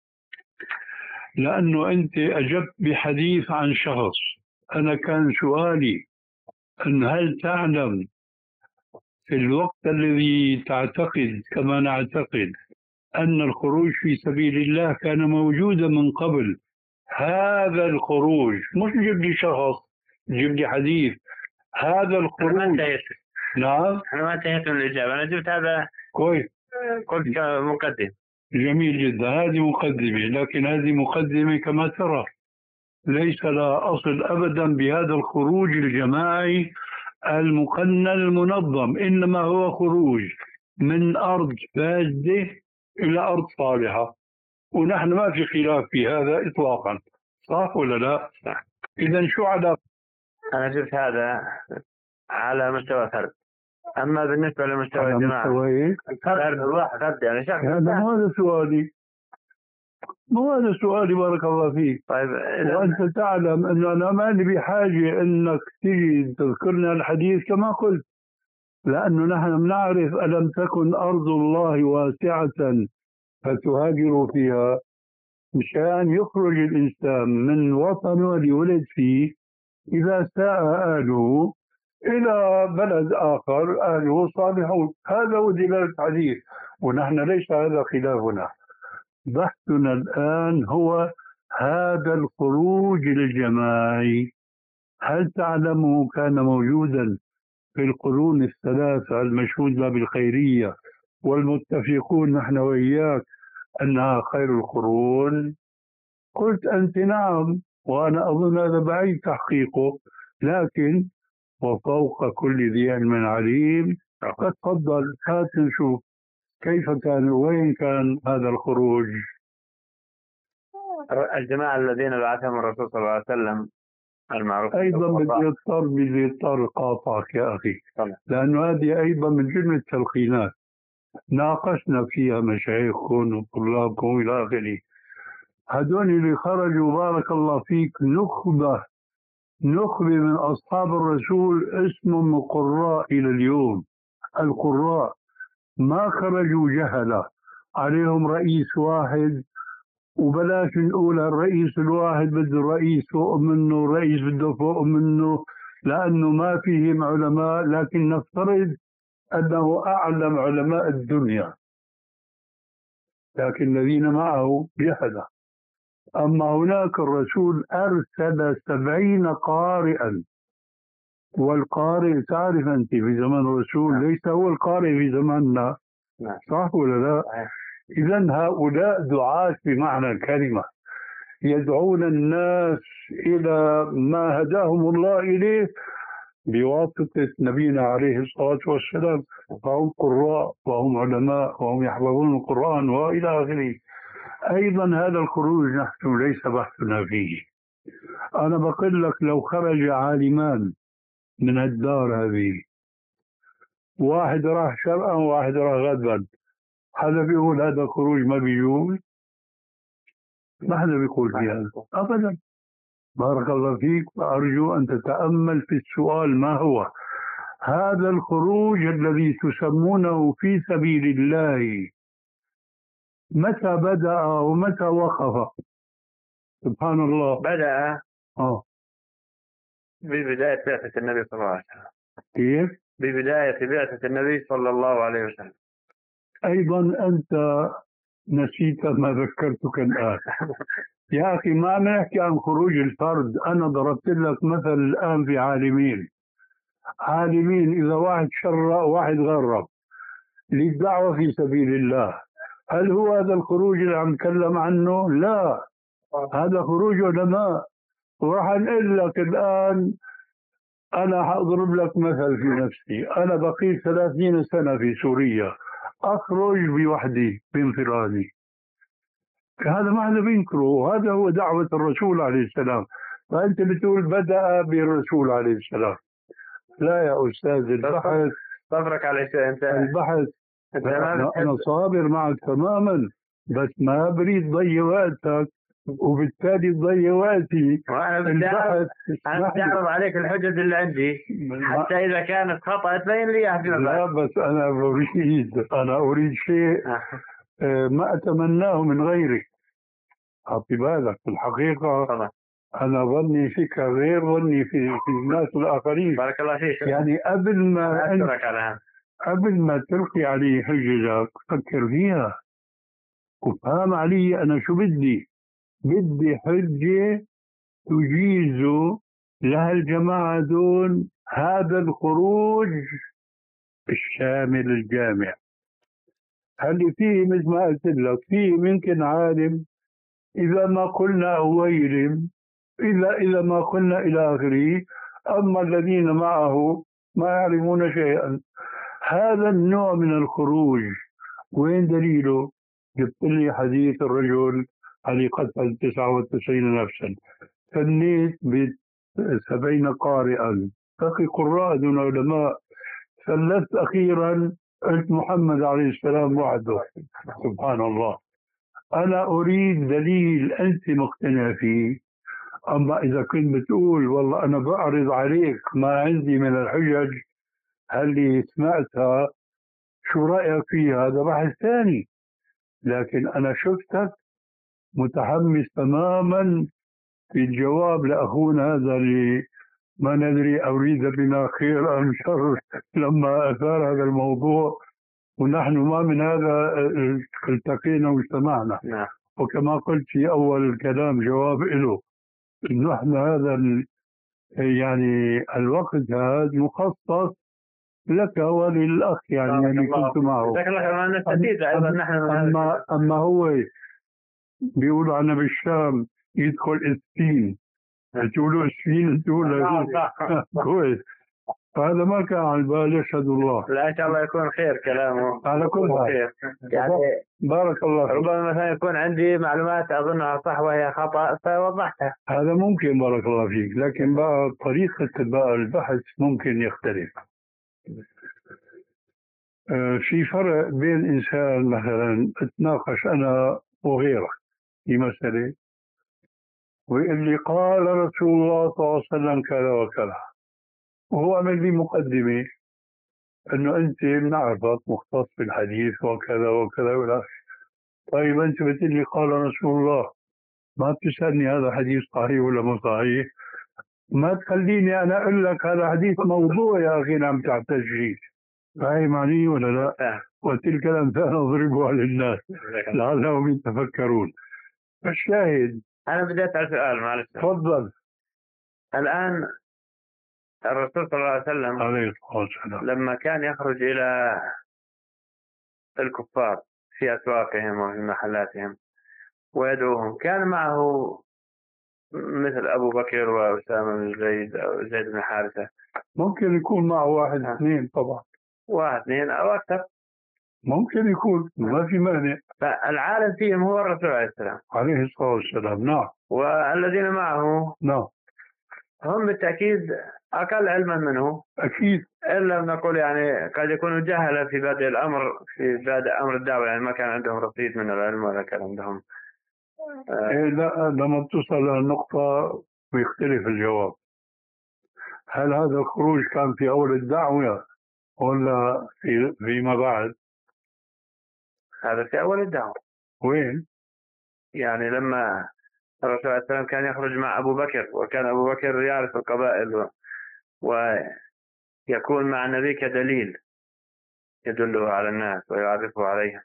Speaker 3: لأنه أنت أجبت بحديث عن شخص. أنا كان سؤالي أن هل تعلم في الوقت الذي تعتقد كما نعتقد أن الخروج في سبيل الله كان موجودا من قبل، هذا الخروج مش جيب لي شخص، جيب لي حديث. هذا الخروج
Speaker 4: ما انتهيت.
Speaker 3: نعم
Speaker 4: أنا ما انتهيت من الإجابة، أنا جبت هذا
Speaker 3: كويس،
Speaker 4: قلت كمقدم.
Speaker 3: جميل جدا، هذه مقدمة، لكن هذه مقدمة كما ترى ليس لها أصل أبدا بهذا الخروج الجماعي المقنن المنظم، إنما هو خروج من أرض فاسدة إلى أرض صالحة، ونحن ما في خلاف في هذا إطلاقا، صح ولا لا؟
Speaker 4: صح.
Speaker 3: إذا شو علاقة؟
Speaker 4: أنا جبت هذا على مستوى فرد، أما بالنسبة لمستوى الجماعة فرد الواحد فرد يعني شخص.
Speaker 3: هذا مو هذا سؤالي، مو هذا سؤالي بارك الله فيك.
Speaker 4: طيب
Speaker 3: وأنت تعلم أنه أنا ما لي بحاجة أنك تجي تذكرنا الحديث كما قلت، لأنه نحن بنعرف ألم تكن أرض الله واسعة فتهاجروا فيها، مشان يخرج الإنسان من وطنه اللي ولد فيه إذا ساء أهله إلى بلد آخر أهله صالحون. هذا هو دلالة الحديث، ونحن ليس هذا خلافنا. بحثنا الآن هو هذا الخروج الجماعي، هل تعلمه كان موجودا في القرون الثلاثة المشهود لها بالخيرية والمتفقون نحن وإياك أنها خير القرون؟ قلت أنت نعم، وأنا أظن هذا بعيد تحقيقه، لكن وفوق كل ذي علم عليم. قد تفضل هات نشوف كيف كان وين كان هذا الخروج.
Speaker 4: الجماعة الذين بعثهم الرسول صلى الله عليه وسلم المعروف
Speaker 3: أيضا بدي اضطر بدي اضطر قاطعك يا أخي، لأنه هذه أيضا من جملة التلقينات ناقشنا فيها مشايخكم وطلابكم إلى آخره. هذول اللي خرجوا بارك الله فيك نخبة نخبة من أصحاب الرسول اسمهم القراء إلى اليوم. القراء ما خرجوا جهلة عليهم رئيس واحد، وبلاش نقول الرئيس الواحد بده الرئيس فوق منه، الرئيس بده فوق منه، لأنه ما فيهم علماء، لكن نفترض أنه أعلم علماء الدنيا، لكن الذين معه جهلة. أما هناك الرسول أرسل سبعين قارئا، والقارئ تعرف أنت في زمن الرسول ليس هو القارئ في زماننا، صح ولا لا؟ إذن هؤلاء دعاة بمعنى الكلمة، يدعون الناس إلى ما هداهم الله إليه بواسطة نبينا عليه الصلاة والسلام، فهم قراء وهم علماء وهم يحفظون القرآن وإلى آخره. أيضا هذا الخروج نحن ليس بحثنا فيه. أنا بقول لك لو خرج عالمان من الدار هذه، واحد راح شرقا وواحد راح غربا، هذا بيقول هذا الخروج ما بيجوز؟ ما حدا بيقول في هذا أبدا. بارك الله فيك، وأرجو أن تتأمل في السؤال ما هو هذا الخروج الذي تسمونه في سبيل الله، متى بدأ ومتى وقف؟ سبحان الله.
Speaker 4: بدأ
Speaker 3: آه.
Speaker 4: ببداية بعثة النبي صلى الله عليه وسلم.
Speaker 3: كيف؟
Speaker 4: ببداية بعثة النبي صلى الله عليه وسلم.
Speaker 3: أيضا أنت نسيت ما ذكرتك الآن. يا أخي ما عم نحكي عن خروج الفرد. أنا ضربت لك مثل الآن في عالمين. عالمين إذا واحد شرع واحد غرب للدعوة في سبيل الله، هل هو هذا الخروج اللي عم نتكلم عنه؟ لا، هذا خروج علماء. وراح أنقل لك الآن، أنا حأضرب لك مثل في نفسي. أنا بقيت ثلاثين سنة في سوريا، أخرج بوحدي بانفرادي، هذا ما حدا بينكره، هذا هو دعوة الرسول عليه السلام. فأنت بتقول بدأ بالرسول عليه السلام. لا يا أستاذ، البحث
Speaker 4: صبرك على شيء. أنت
Speaker 3: البحث
Speaker 4: أنت ما
Speaker 3: أنا,
Speaker 4: بتحب.
Speaker 3: أنا صابر معك تماما، بس ما بريد ضيع وقتك وبالتالي تضيع وقتي.
Speaker 4: وأنا بدي
Speaker 3: البحث
Speaker 4: أعرض أنا
Speaker 3: اسمح
Speaker 4: بدي
Speaker 3: لي.
Speaker 4: أعرض عليك الحجج اللي عندي،
Speaker 3: ما-
Speaker 4: حتى إذا كانت خطأ تبين لي إياها فيما
Speaker 3: لا
Speaker 4: بعد.
Speaker 3: بس أنا أريد أنا أريد شيء آه، ما أتمناه من غيرك. أعطي بالك في الحقيقة
Speaker 4: طبعا.
Speaker 3: أنا ظني فيك غير ظني في في الناس الآخرين.
Speaker 4: بارك الله فيك.
Speaker 3: يعني قبل ما أنت
Speaker 4: أشكرك على هذا.
Speaker 3: قبل ما تلقي علي حججك فكر فيها وفهم علي أنا شو بدي. بدي حجة تجيز لهالجماعة دون هذا الخروج الشامل الجامع. هل فيه مثل ما قلت لك فيه ممكن عالم إذا ما قلنا أويلم إلا إذا ما قلنا إلى آخره، أما الذين معه ما يعلمون شيئا. هذا النوع من الخروج وين دليله؟ جبت لي حديث الرجل علي قتل تسعة وتسعين نفسا، ثنيت بسبعين قارئا، أخي قراء دون علماء، ثلثت أخيرا قلت محمد عليه السلام وحده. سبحان الله. أنا أريد دليل أنت مقتنع فيه. أما إذا كنت بتقول والله أنا بعرض عليك ما عندي من الحجج هل سمعتها شو رأيك فيها، هذا بحث ثاني. لكن أنا شفتك متحمس تماما في الجواب لأخونا هذا اللي ما ندري أريد بنا خير أم شر لما أثار هذا الموضوع، ونحن ما من هذا التقينا واجتمعنا.
Speaker 4: نعم.
Speaker 3: وكما قلت في أول الكلام جواب له، نحن هذا يعني الوقت هذا مخصص لك وللأخ يعني يعني كنت معه.
Speaker 4: نستفيد أيضا نحن.
Speaker 3: أما أما هو بيقولوا أنا بالشام يدخل إسفين، تقولوا إسفين تقولوا كويس. فهذا ما كان على البال. يشهد الله.
Speaker 4: لا إن شاء الله يكون خير كلامه
Speaker 3: على كل حال.
Speaker 4: يعني
Speaker 3: بارك الله فيك.
Speaker 4: ربما مثلا يكون عندي معلومات أظنها صح وهي خطأ فوضحتها.
Speaker 3: هذا ممكن. بارك الله فيك. لكن بقى طريقة بقى البحث ممكن يختلف. آه في فرق بين إنسان مثلا اتناقش أنا وغيرك في مسألة ويقول لي قال رسول الله صلى الله عليه وسلم كذا وكذا، وهو عمل لي مقدمة أنه أنت بنعرفك مختص في الحديث وكذا وكذا ولا. طيب أنت بتقول لي قال رسول الله، ما بتسألني هذا حديث صحيح ولا مو صحيح. ما تخليني أنا أقول لك هذا حديث موضوع يا أخي عم تعتج فيه. فاهم علي ولا لا؟ وتلك الأمثال نضربها للناس لعلهم يتفكرون. فالشاهد
Speaker 4: أنا بدي أسأل سؤال معلش.
Speaker 3: تفضل.
Speaker 4: الآن الرسول صلى الله عليه وسلم
Speaker 3: عليه الصلاة والسلام
Speaker 4: لما كان يخرج إلى الكفار في أسواقهم وفي محلاتهم ويدعوهم، كان معه مثل أبو بكر وأسامة بن زيد أو زيد بن حارثة؟
Speaker 3: ممكن يكون معه واحد اثنين طبعا.
Speaker 4: واحد اثنين أو أكثر
Speaker 3: ممكن يكون، ما في مانع.
Speaker 4: فالعالم فيهم هو الرسول عليه السلام
Speaker 3: عليه الصلاة والسلام. نعم.
Speaker 4: والذين معه
Speaker 3: نعم
Speaker 4: هم بالتأكيد أقل علما منه.
Speaker 3: أكيد.
Speaker 4: إلا نقول يعني قد يكونوا جهلة في بادئ الأمر، في بادئ أمر الدعوة، يعني ما كان عندهم رصيد من العلم ولا كان عندهم
Speaker 3: آه. إيه لا، لما توصل للنقطة بيختلف الجواب. هل هذا الخروج كان في أول الدعوة ولا في فيما بعد؟
Speaker 4: هذا في أول الدعوة.
Speaker 3: وين؟
Speaker 4: يعني لما الرسول عليه السلام كان يخرج مع أبو بكر، وكان أبو بكر يعرف القبائل و... ويكون مع النبي كدليل يدله على الناس ويعرفه عليها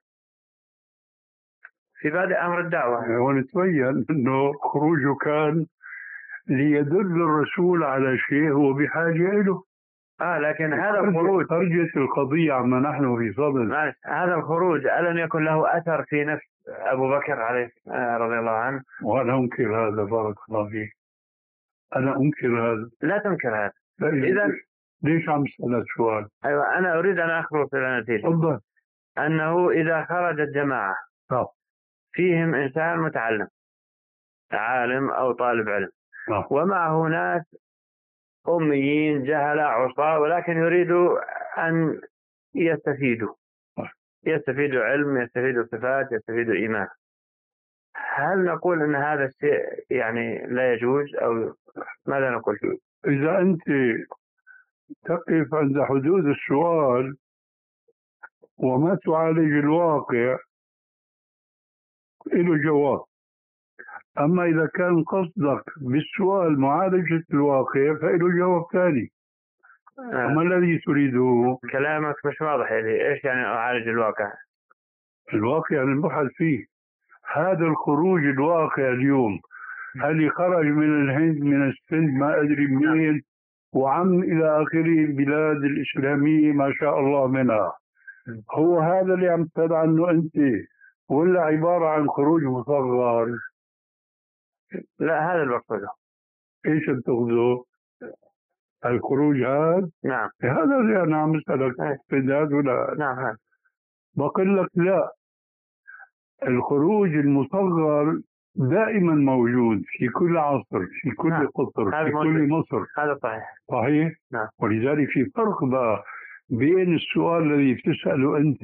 Speaker 4: في بادئ أمر الدعوة.
Speaker 3: ونتبين أنه خروجه كان ليدل الرسول على شيء هو بحاجة إله.
Speaker 4: آه لكن هذا الخروج
Speaker 3: خرجت القضية عما نحن في صدد.
Speaker 4: هذا الخروج ألم يكن له أثر في نفس أبو بكر عليه آه رضي الله عنه؟
Speaker 3: وأنا أنكر هذا، بارك الله فيك، أنا أنكر هذا.
Speaker 4: لا تنكر هذا.
Speaker 3: إذا ليش عم تسأل سؤال؟
Speaker 4: أيوة أنا أريد أن أخرج إلى نتيجة.
Speaker 3: تفضل.
Speaker 4: أنه إذا خرجت جماعة
Speaker 3: أه.
Speaker 4: فيهم إنسان متعلم عالم أو طالب علم
Speaker 3: أه.
Speaker 4: ومعه ناس أميين جهلة عصاة ولكن يريدوا أن يستفيدوا
Speaker 3: أه.
Speaker 4: يستفيدوا علم، يستفيدوا صفات، يستفيدوا إيمان، هل نقول أن هذا الشيء يعني لا يجوز أو ماذا نقول فيه؟
Speaker 3: إذا أنت تقف عند حدود السؤال وما تعالج الواقع له جواب. أما إذا كان قصدك بالسؤال معالجة الواقع فإله جواب ثاني.
Speaker 4: آه.
Speaker 3: ما الذي تريده؟
Speaker 4: كلامك مش واضح لي، إيش يعني أعالج الواقع؟
Speaker 3: الواقع يعني نبحث فيه. هذا الخروج الواقع اليوم هل خرج من الهند، من السند، ما أدري منين، وعم إلى آخره البلاد الإسلامية ما شاء الله منها، هو هذا اللي عم تسأل عنه أنت ولا عبارة عن خروج مصغر؟
Speaker 4: لا هذا المقصود.
Speaker 3: إيش بتاخذه؟ الخروج هذا؟
Speaker 4: نعم.
Speaker 3: هذا اللي أنا عم أسألك استعداد ولا؟
Speaker 4: نعم هذا.
Speaker 3: بقول لك لا، الخروج المصغر دائما موجود في كل عصر، في كل
Speaker 4: نعم.
Speaker 3: قطر، في كل مصر.
Speaker 4: هذا صحيح.
Speaker 3: صحيح؟
Speaker 4: نعم.
Speaker 3: ولذلك في فرق بقى بين السؤال الذي بتسأله أنت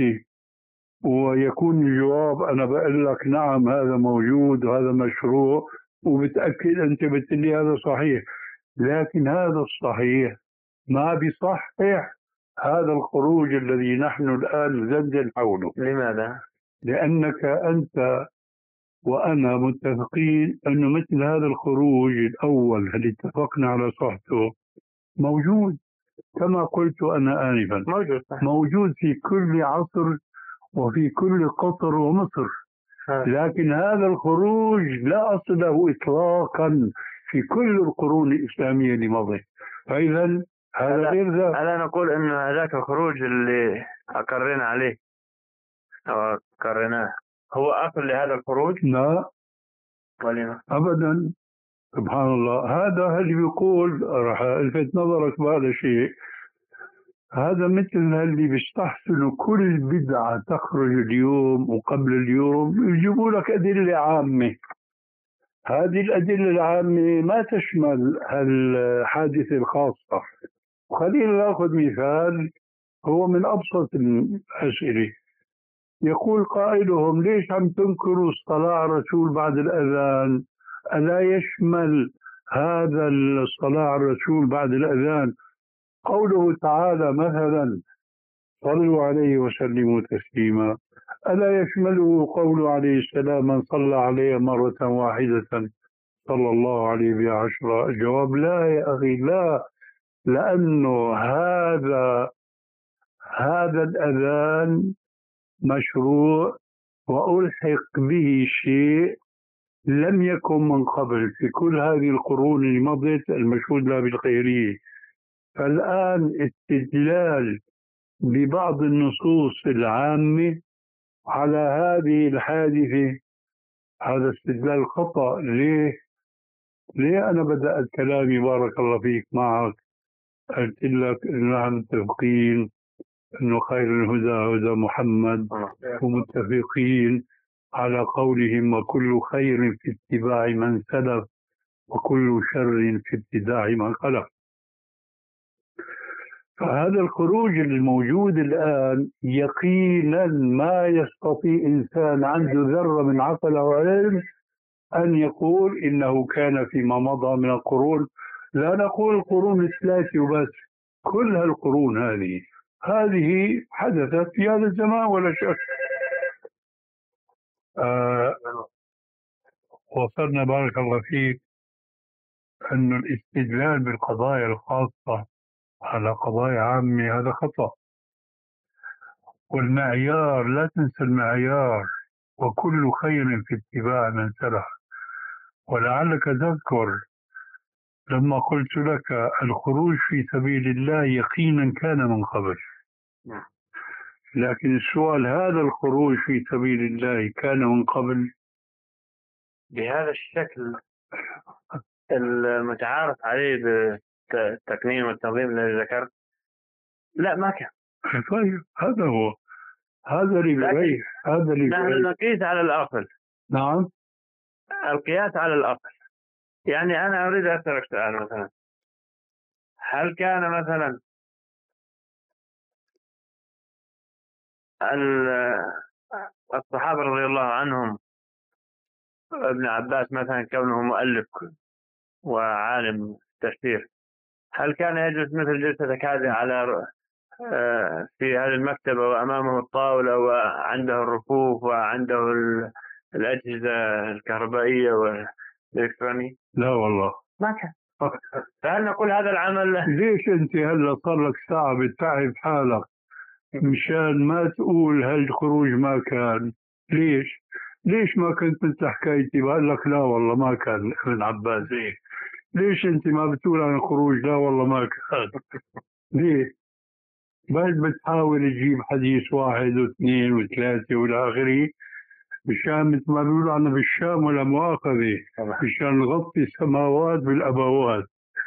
Speaker 3: ويكون الجواب أنا بقول لك نعم هذا موجود وهذا مشروع وبتأكد أنت بتقولي هذا صحيح، لكن هذا الصحيح ما بيصحح هذا الخروج الذي نحن الآن نزلزل حوله.
Speaker 4: لماذا؟
Speaker 3: لأنك أنت وأنا متفقين أنه مثل هذا الخروج الأول اللي اتفقنا على صحته موجود كما قلت أنا آنفا،
Speaker 4: موجود.
Speaker 3: موجود في كل عصر وفي كل قطر ومصر. لكن هذا الخروج لا أصل له إطلاقا في كل القرون الإسلامية اللي مضت. فإذا هذا غير ذا.
Speaker 4: ألا نقول أن هذاك الخروج اللي أقرنا عليه أو أقرناه هو أصل لهذا الخروج؟
Speaker 3: لا
Speaker 4: ولما؟
Speaker 3: أبدا. سبحان الله، هذا اللي بيقول راح ألفت نظرك بهذا الشيء، هذا مثل اللي بيستحسنوا كل بدعة تخرج اليوم وقبل اليوم يجيبوا لك أدلة عامة. هذه الأدلة العامة ما تشمل الحادثة الخاصة. خلينا نأخذ مثال هو من أبسط الأسئلة. يقول قائلهم ليش عم تنكروا الصلاة على الرسول بعد الأذان؟ ألا يشمل هذا الصلاة على الرسول بعد الأذان قوله تعالى مثلا صلوا عليه وسلموا تسليما؟ ألا يشمله قوله عليه السلام من صلى عليه مرة واحدة صلى الله عليه بها عشرة؟ الجواب لا يا أخي، لا، لأنه هذا هذا الأذان مشروع وألحق به شيء لم يكن من قبل في كل هذه القرون اللي مضت المشهود لها بالخيرية. فالآن استدلال ببعض النصوص العامة على هذه الحادثة هذا استدلال خطأ. ليه؟ ليه أنا بدأت كلامي بارك الله فيك معك قلت لك إننا متفقين إنه خير الهدى هدى محمد ومتفقين على قولهم وكل خير في اتباع من سلف وكل شر في ابتداع من خلف. فهذا الخروج الموجود الآن يقينا ما يستطيع إنسان عنده ذرة من عقل أو علم أن يقول إنه كان فيما مضى من القرون. لا نقول القرون الثلاثة وبس، كل هالقرون هذه هذه حدثت في هذا الزمان ولا شك. آه وصلنا بارك الله فيك أن الاستدلال بالقضايا الخاصة على قضايا عامة هذا خطأ، والمعيار لا تنسى المعيار، وكل خير في اتباع من سلف. ولعلك تذكر لما قلت لك الخروج في سبيل الله يقينا كان من قبل، لكن السؤال هذا الخروج في سبيل الله كان من قبل
Speaker 4: بهذا الشكل المتعارف عليه بالتقنين والتنظيم الذي ذكرت؟ لا ما كان.
Speaker 3: طيب هذا هو، هذا اللي بريح، هذا اللي
Speaker 4: نحن نقيس على الأصل.
Speaker 3: نعم،
Speaker 4: القياس على الأصل. يعني أنا أريد أسألك سؤال مثلا، هل كان مثلا الصحابة رضي الله عنهم، ابن عباس مثلا كونه مؤلف وعالم تفسير، هل كان يجلس مثل جلستك هذه على في هذه المكتبة وأمامه الطاولة وعنده الرفوف وعنده الأجهزة الكهربائية والإلكترونية؟
Speaker 3: لا والله
Speaker 4: ما كان. فهل نقول هذا العمل؟
Speaker 3: ليش أنت هلا صار لك ساعة بتتعب حالك مشان ما تقول هالخروج ما كان؟ ليش؟ ليش ما كنت مثل حكايتي بقول لك لا والله ما كان ابن عباس هيك؟ ليش أنت ما بتقول عن الخروج لا والله ما كان؟ ليه؟ بس بتحاول تجيب حديث واحد واثنين وثلاثة والى آخره مشان مثل ما بيقولوا عنا بالشام ولا مؤاخذة مشان نغطي السماوات بالأبوات.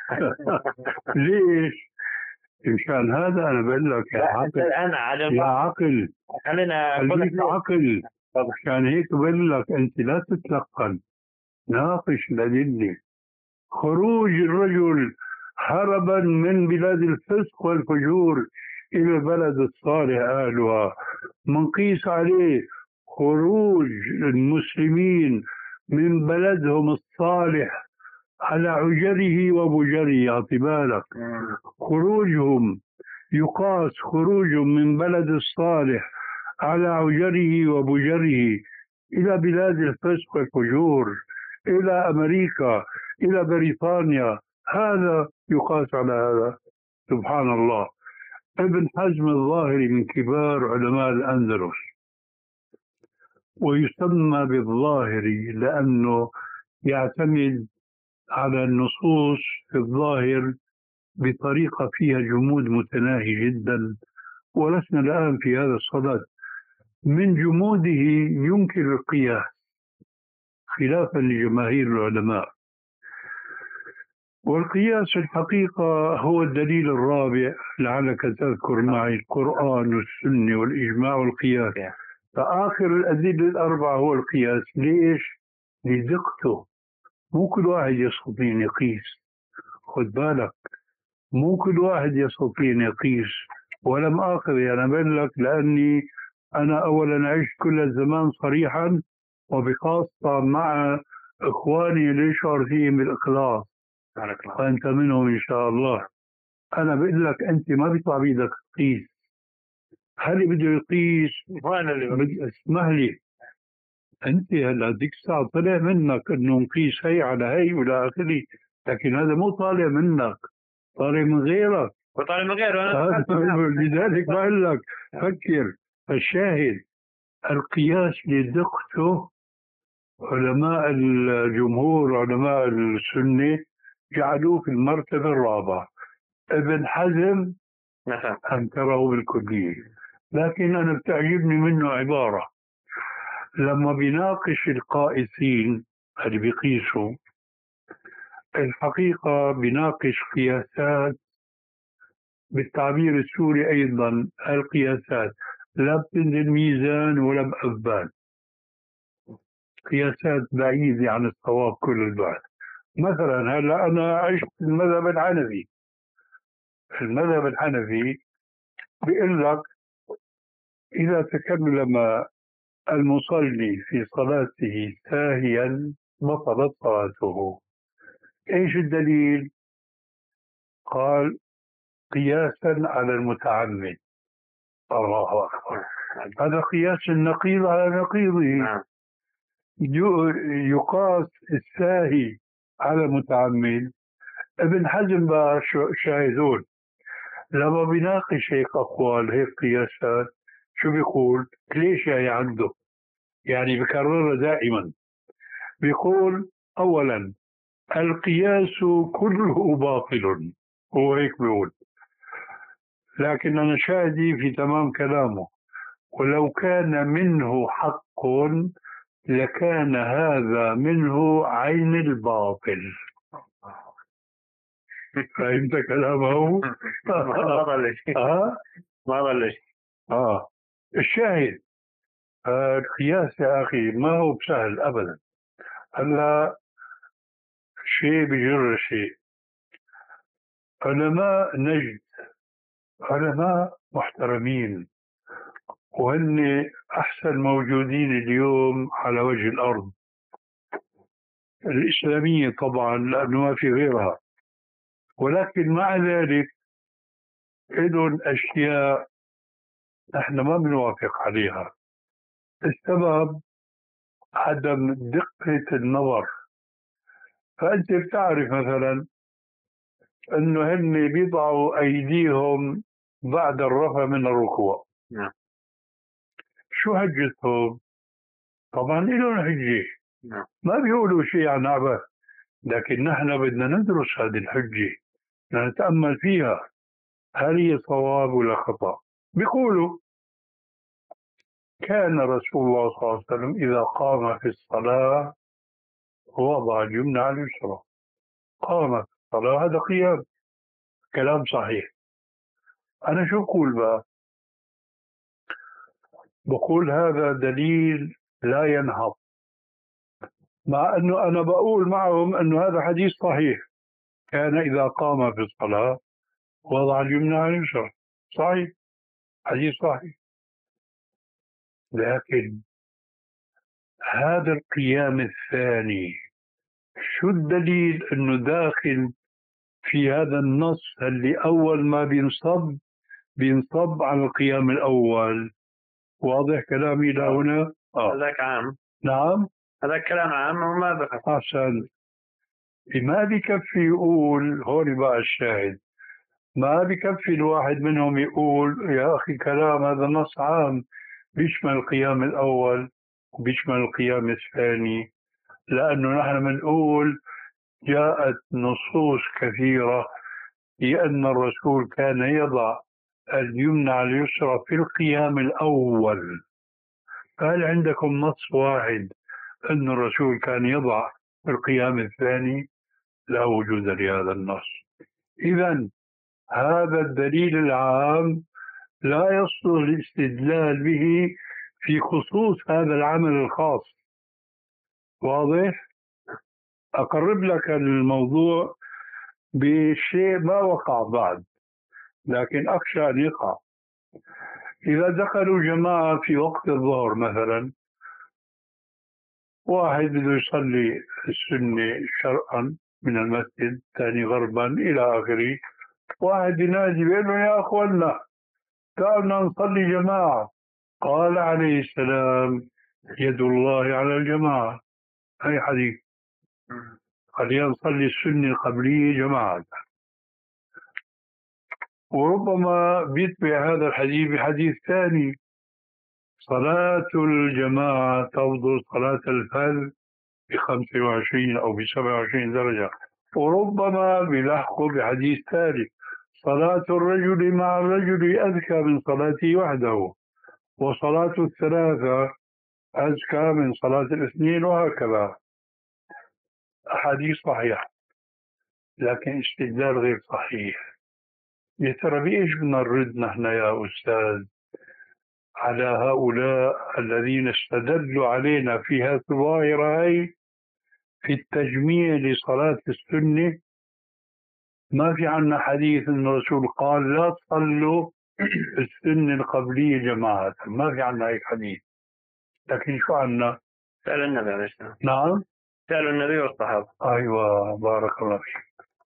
Speaker 3: ليش؟ مشان هذا أنا بقول لك يا عقل، يا عقل
Speaker 4: خلينا
Speaker 3: خليك عقل. مشان هيك بقول لك أنت لا تتلقن، ناقش الأدلة. خروج الرجل هربا من بلاد الفسق والفجور إلى البلد الصالح أهلها، منقيس عليه خروج المسلمين من بلدهم الصالح على عجره وبجره. أعطي بالك، خروجهم يقاس خروجهم من بلد الصالح على عجره وبجره إلى بلاد الفسق والفجور، إلى أمريكا، إلى بريطانيا، هذا يقاس على هذا. سبحان الله. ابن حزم الظاهري من كبار علماء الأندلس، ويسمى بالظاهري لأنه يعتمد على النصوص في الظاهر بطريقة فيها جمود متناهي جدا، ولسنا الآن في هذا الصدد. من جموده ينكر القياس خلافا لجماهير العلماء، والقياس الحقيقة هو الدليل الرابع. لعلك تذكر معي القرآن والسنة والإجماع والقياس، فآخر الأدلة الأربعة هو القياس. ليش؟ لدقته. مو كل واحد يستطيع يقيس، خد بالك، مو كل واحد يستطيع يقيس. ولم آخذ أنا بقول لك لأني أنا أولا عشت كل الزمان صريحا، وبخاصة مع إخواني اللي يشعر فيهم بالإخلاص، وأنت منهم إن شاء الله. أنا بقول لك أنت ما بيطلع بيدك تقيس. هل بده يقيس؟
Speaker 4: وأنا اللي
Speaker 3: بد... اسمح لي، أنت هلا ديك الساعة طلع منك إنه نقيس هي على هي ولا آخره، لكن هذا مو طالع منك، طالع من غيرك،
Speaker 4: وطالع من غيره.
Speaker 3: لذلك بقول لك فكر. الشاهد القياس لدقته، علماء الجمهور علماء السنة جعلوه في المرتبة الرابعة. ابن حزم أنكره بالكلية، لكن أنا بتعجبني منه عبارة لما بيناقش القائسين اللي بيقيسوا، الحقيقة بيناقش قياسات بالتعبير السوري أيضا، القياسات لا بتنزل ميزان ولا بأبان، قياسات بعيدة عن الصواب كل البعد. مثلا هلا أنا عشت المذهب الحنفي، المذهب الحنفي بيقول لك إذا تكلم المصلي في صلاته ساهيا بطلت صلاته. إيش الدليل؟ قال قياسا على المتعمد. الله أكبر، هذا قياس النقيض على نقيضه. يقاس الساهي على المتعمد. ابن حزم بقى شاهدون لما بيناقش هيك أقوال هيك قياسات شو بيقول؟ ليش هي عنده؟ يعني بكررها دائما. بيقول أولا القياس كله باطل، هو هيك بيقول، لكن أنا شاهدي في تمام كلامه، ولو كان منه حق لكان هذا منه عين الباطل. فهمت كلامه؟
Speaker 4: ما ضل شيء
Speaker 3: آه
Speaker 4: ما ضل شيء.
Speaker 3: آه الشاهد آه القياس يا أخي ما هو بسهل أبدا. هلا شيء بجر شيء. علماء نجد علماء محترمين، وهن أحسن موجودين اليوم على وجه الأرض الإسلامية طبعا لأنه ما في غيرها، ولكن مع ذلك لهم أشياء نحن ما بنوافق عليها. السبب عدم دقة النظر. فأنت بتعرف مثلا أنه هن بيضعوا أيديهم بعد الرفع من الركوع.
Speaker 4: نعم.
Speaker 3: شو هجتهم؟ طبعا لهم حجة،
Speaker 4: نعم.
Speaker 3: ما بيقولوا شيء عن عبث، لكن نحن بدنا ندرس هذه الحجة، نتأمل فيها هل هي صواب ولا خطأ. بيقولوا كان رسول الله صلى الله عليه وسلم إذا قام في الصلاة وضع اليمنى على اليسرى. قام في الصلاة هذا قيام، كلام صحيح. أنا شو أقول بقى؟ بقول هذا دليل لا ينهض، مع أنه أنا بقول معهم أنه هذا حديث صحيح، كان إذا قام في الصلاة وضع اليمنى على اليسرى، صحيح، حديث صحيح. لكن هذا القيام الثاني شو الدليل أنه داخل في هذا النص اللي أول ما بينصب بينصب على القيام الأول؟ واضح كلامي إلى هنا؟
Speaker 4: آه. هذاك عام.
Speaker 3: نعم،
Speaker 4: هذا كلام عام وما بخص.
Speaker 3: أحسن. ما بكفي يقول هون بقى الشاهد، ما بكفي الواحد منهم يقول يا أخي كلام هذا نص عام بيشمل القيام الأول وبيشمل القيام الثاني، لأنه نحن بنقول جاءت نصوص كثيرة لأن الرسول كان يضع اليمنى على اليسرى في القيام الأول. فهل عندكم نص واحد أن الرسول كان يضع في القيام الثاني؟ لا وجود لهذا النص. إذن هذا الدليل العام لا يصلح الاستدلال به في خصوص هذا العمل الخاص. واضح؟ أقرب لك الموضوع بشيء ما وقع بعد، لكن أخشى أن يقع. إذا دخلوا جماعة في وقت الظهر مثلا، واحد بده يصلي السنة شرقا من المسجد، ثاني غربا إلى آخره، واحد ينادي بيقول له يا أخوانا تعالوا نصلي جماعة. قال عليه السلام يد الله على الجماعة. هي حديث خلينا نصلي السنة القبلية جماعة. وربما بيتبع هذا الحديث بحديث ثاني، صلاة الجماعة تفضل صلاة الفرد بخمسة وعشرين أو بسبعة وعشرين درجة. وربما بيلحقوا بحديث ثالث، صلاة الرجل مع الرجل أذكى من صلاته وحده، وصلاة الثلاثة أزكى من صلاة الاثنين، وهكذا. أحاديث صحيحة لكن استدلال غير صحيح. يا ترى بإيش بدنا نرد نحن يا أستاذ على هؤلاء الذين استدلوا علينا في هذه الظاهرة هي في التجميع لصلاة السنة؟ ما في عنا حديث أن الرسول قال لا تصلوا السنة القبلية جماعة، ما في عنا هيك حديث. لكن شو عنا؟
Speaker 4: سأل النبي عليه السلام.
Speaker 3: نعم،
Speaker 4: سأل النبي والصحابة.
Speaker 3: أيوة، بارك الله فيك.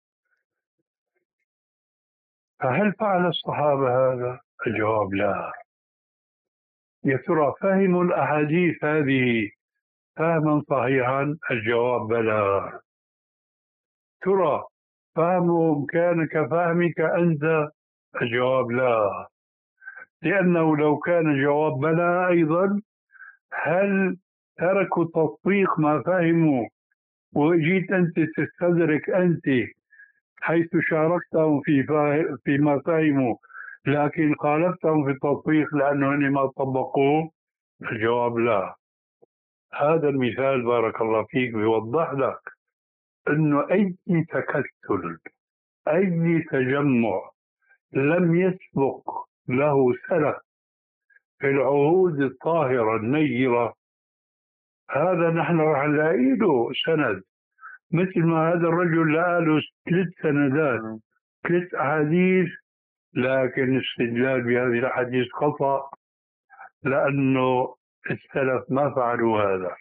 Speaker 3: فهل فعل الصحابة هذا؟ الجواب لا. يا ترى فهموا الأحاديث هذه فهما صحيحا؟ الجواب بلى. ترى فهمهم كان كفهمك أنت؟ الجواب لا، لأنه لو كان جواب بلى أيضا هل تركوا تطبيق ما فهموا وجيت أنت تستدرك أنت حيث شاركتهم في فا... فيما فهموا لكن خالفتهم في التطبيق لأنهم ما طبقوه؟ الجواب لا. هذا المثال بارك الله فيك بيوضح لك أنه أي تكتل، أي تجمع لم يسبق له سلف في العهود الطاهرة النيرة، هذا نحن راح نلاقي له سند، مثل ما هذا الرجل لقى له ثلاث سندات، ثلاث أحاديث، لكن استدلال بهذه الأحاديث خطأ لأنه السلف ما فعلوا هذا.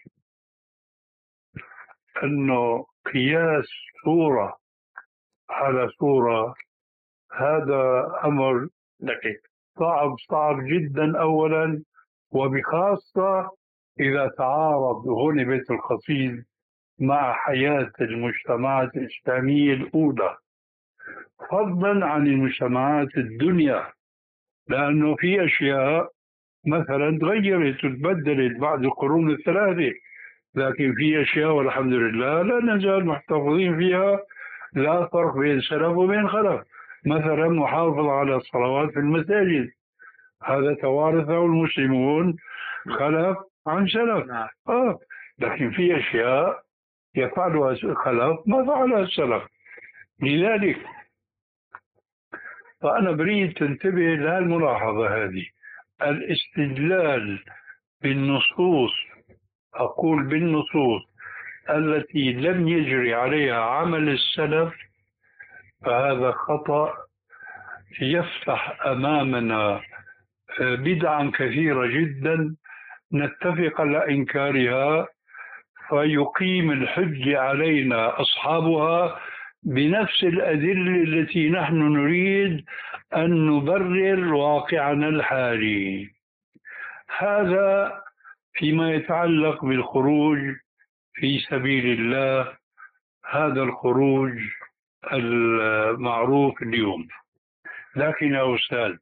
Speaker 3: أنه قياس صورة على صورة هذا أمر
Speaker 4: دقيق
Speaker 3: صعب صعب جدا أولا، وبخاصة إذا تعارض هنا بيت القصيد مع حياة المجتمعات الإسلامية الأولى، فضلا عن المجتمعات الدنيا، لأنه في أشياء مثلا تغيرت وتبدلت بعد القرون الثلاثة، لكن في أشياء والحمد لله لا نزال محتفظين فيها، لا فرق بين سلف وبين خلف. مثلا محافظة على الصلوات في المساجد، هذا توارثه المسلمون خلف عن سلف. آه. لكن في أشياء يفعلها الخلف ما فعلها السلف. لذلك فأنا بريد تنتبه للملاحظة هذه، الاستدلال بالنصوص، أقول بالنصوص التي لم يجري عليها عمل السلف، فهذا خطأ يفتح أمامنا بدعا كثيرة جدا نتفق على إنكارها، فيقيم الحج علينا أصحابها بنفس الأدلة التي نحن نريد أن نبرر واقعنا الحالي. هذا فيما يتعلق بالخروج في سبيل الله، هذا الخروج المعروف اليوم. لكن يا أستاذ،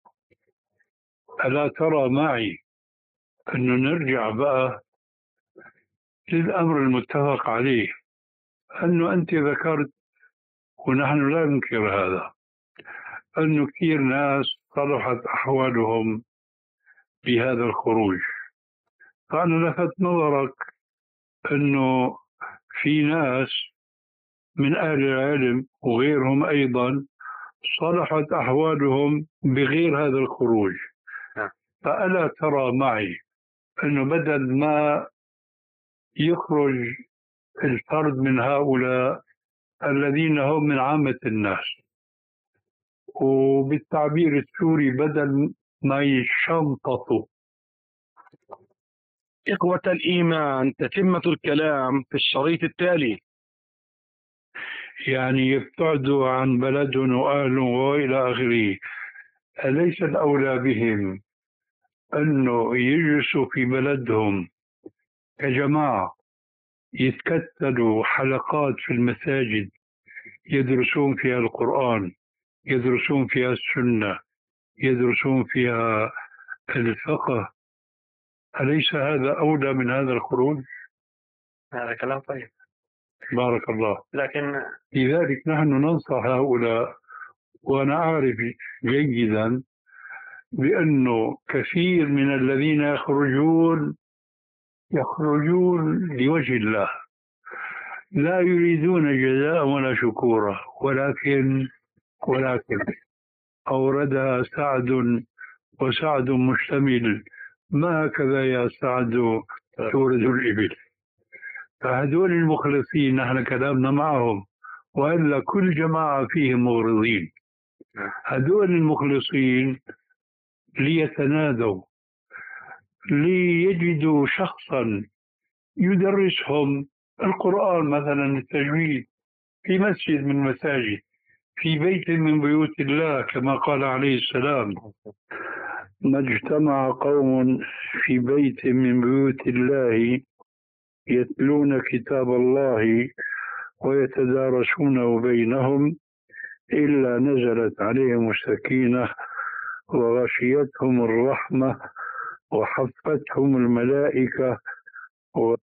Speaker 3: ألا ترى معي أنه نرجع بقى للأمر المتفق عليه، أنه أنت ذكرت ونحن لا ننكر هذا، أنه كثير ناس صلحت أحوالهم بهذا الخروج، فأنا لفت نظرك أنه في ناس من أهل العلم وغيرهم أيضا صلحت أحوالهم بغير هذا الخروج. فألا ترى معي أنه بدل ما يخرج الفرد من هؤلاء الذين هم من عامة الناس، وبالتعبير السوري بدل ما يشمططوا.
Speaker 2: إخوة الإيمان، تتمة الكلام في الشريط التالي.
Speaker 3: يعني يبتعدوا عن بلدهم وأهلهم وإلى آخره، أليس الأولى بهم أنه يجلسوا في بلدهم كجماعة، يتكتلوا حلقات في المساجد يدرسون فيها القرآن، يدرسون فيها السنة، يدرسون فيها الفقه؟ أليس هذا أولى من هذا الخروج؟
Speaker 4: هذا كلام طيب،
Speaker 3: بارك الله.
Speaker 4: لكن
Speaker 3: لذلك نحن ننصح هؤلاء، وأنا أعرف جيدا بأنه كثير من الذين يخرجون يخرجون لوجه الله، لا يريدون جزاء ولا شكورا، ولكن ولكن أوردها سعد، وسعد مشتمل، ما هكذا يا سعد تورد الإبل. فهذول المخلصين نحن كلامنا معهم، وإلا كل جماعة فيهم مغرضين. هذول المخلصين ليتنادوا، ليجدوا شخصا يدرسهم القرآن مثلا التجويد في مسجد من المساجد، في بيت من بيوت الله، كما قال عليه السلام: ما اجتمع قوم في بيت من بيوت الله يتلون كتاب الله ويتدارسونه بينهم إلا نزلت عليهم السكينة وغشيتهم الرحمة وحفتهم الملائكة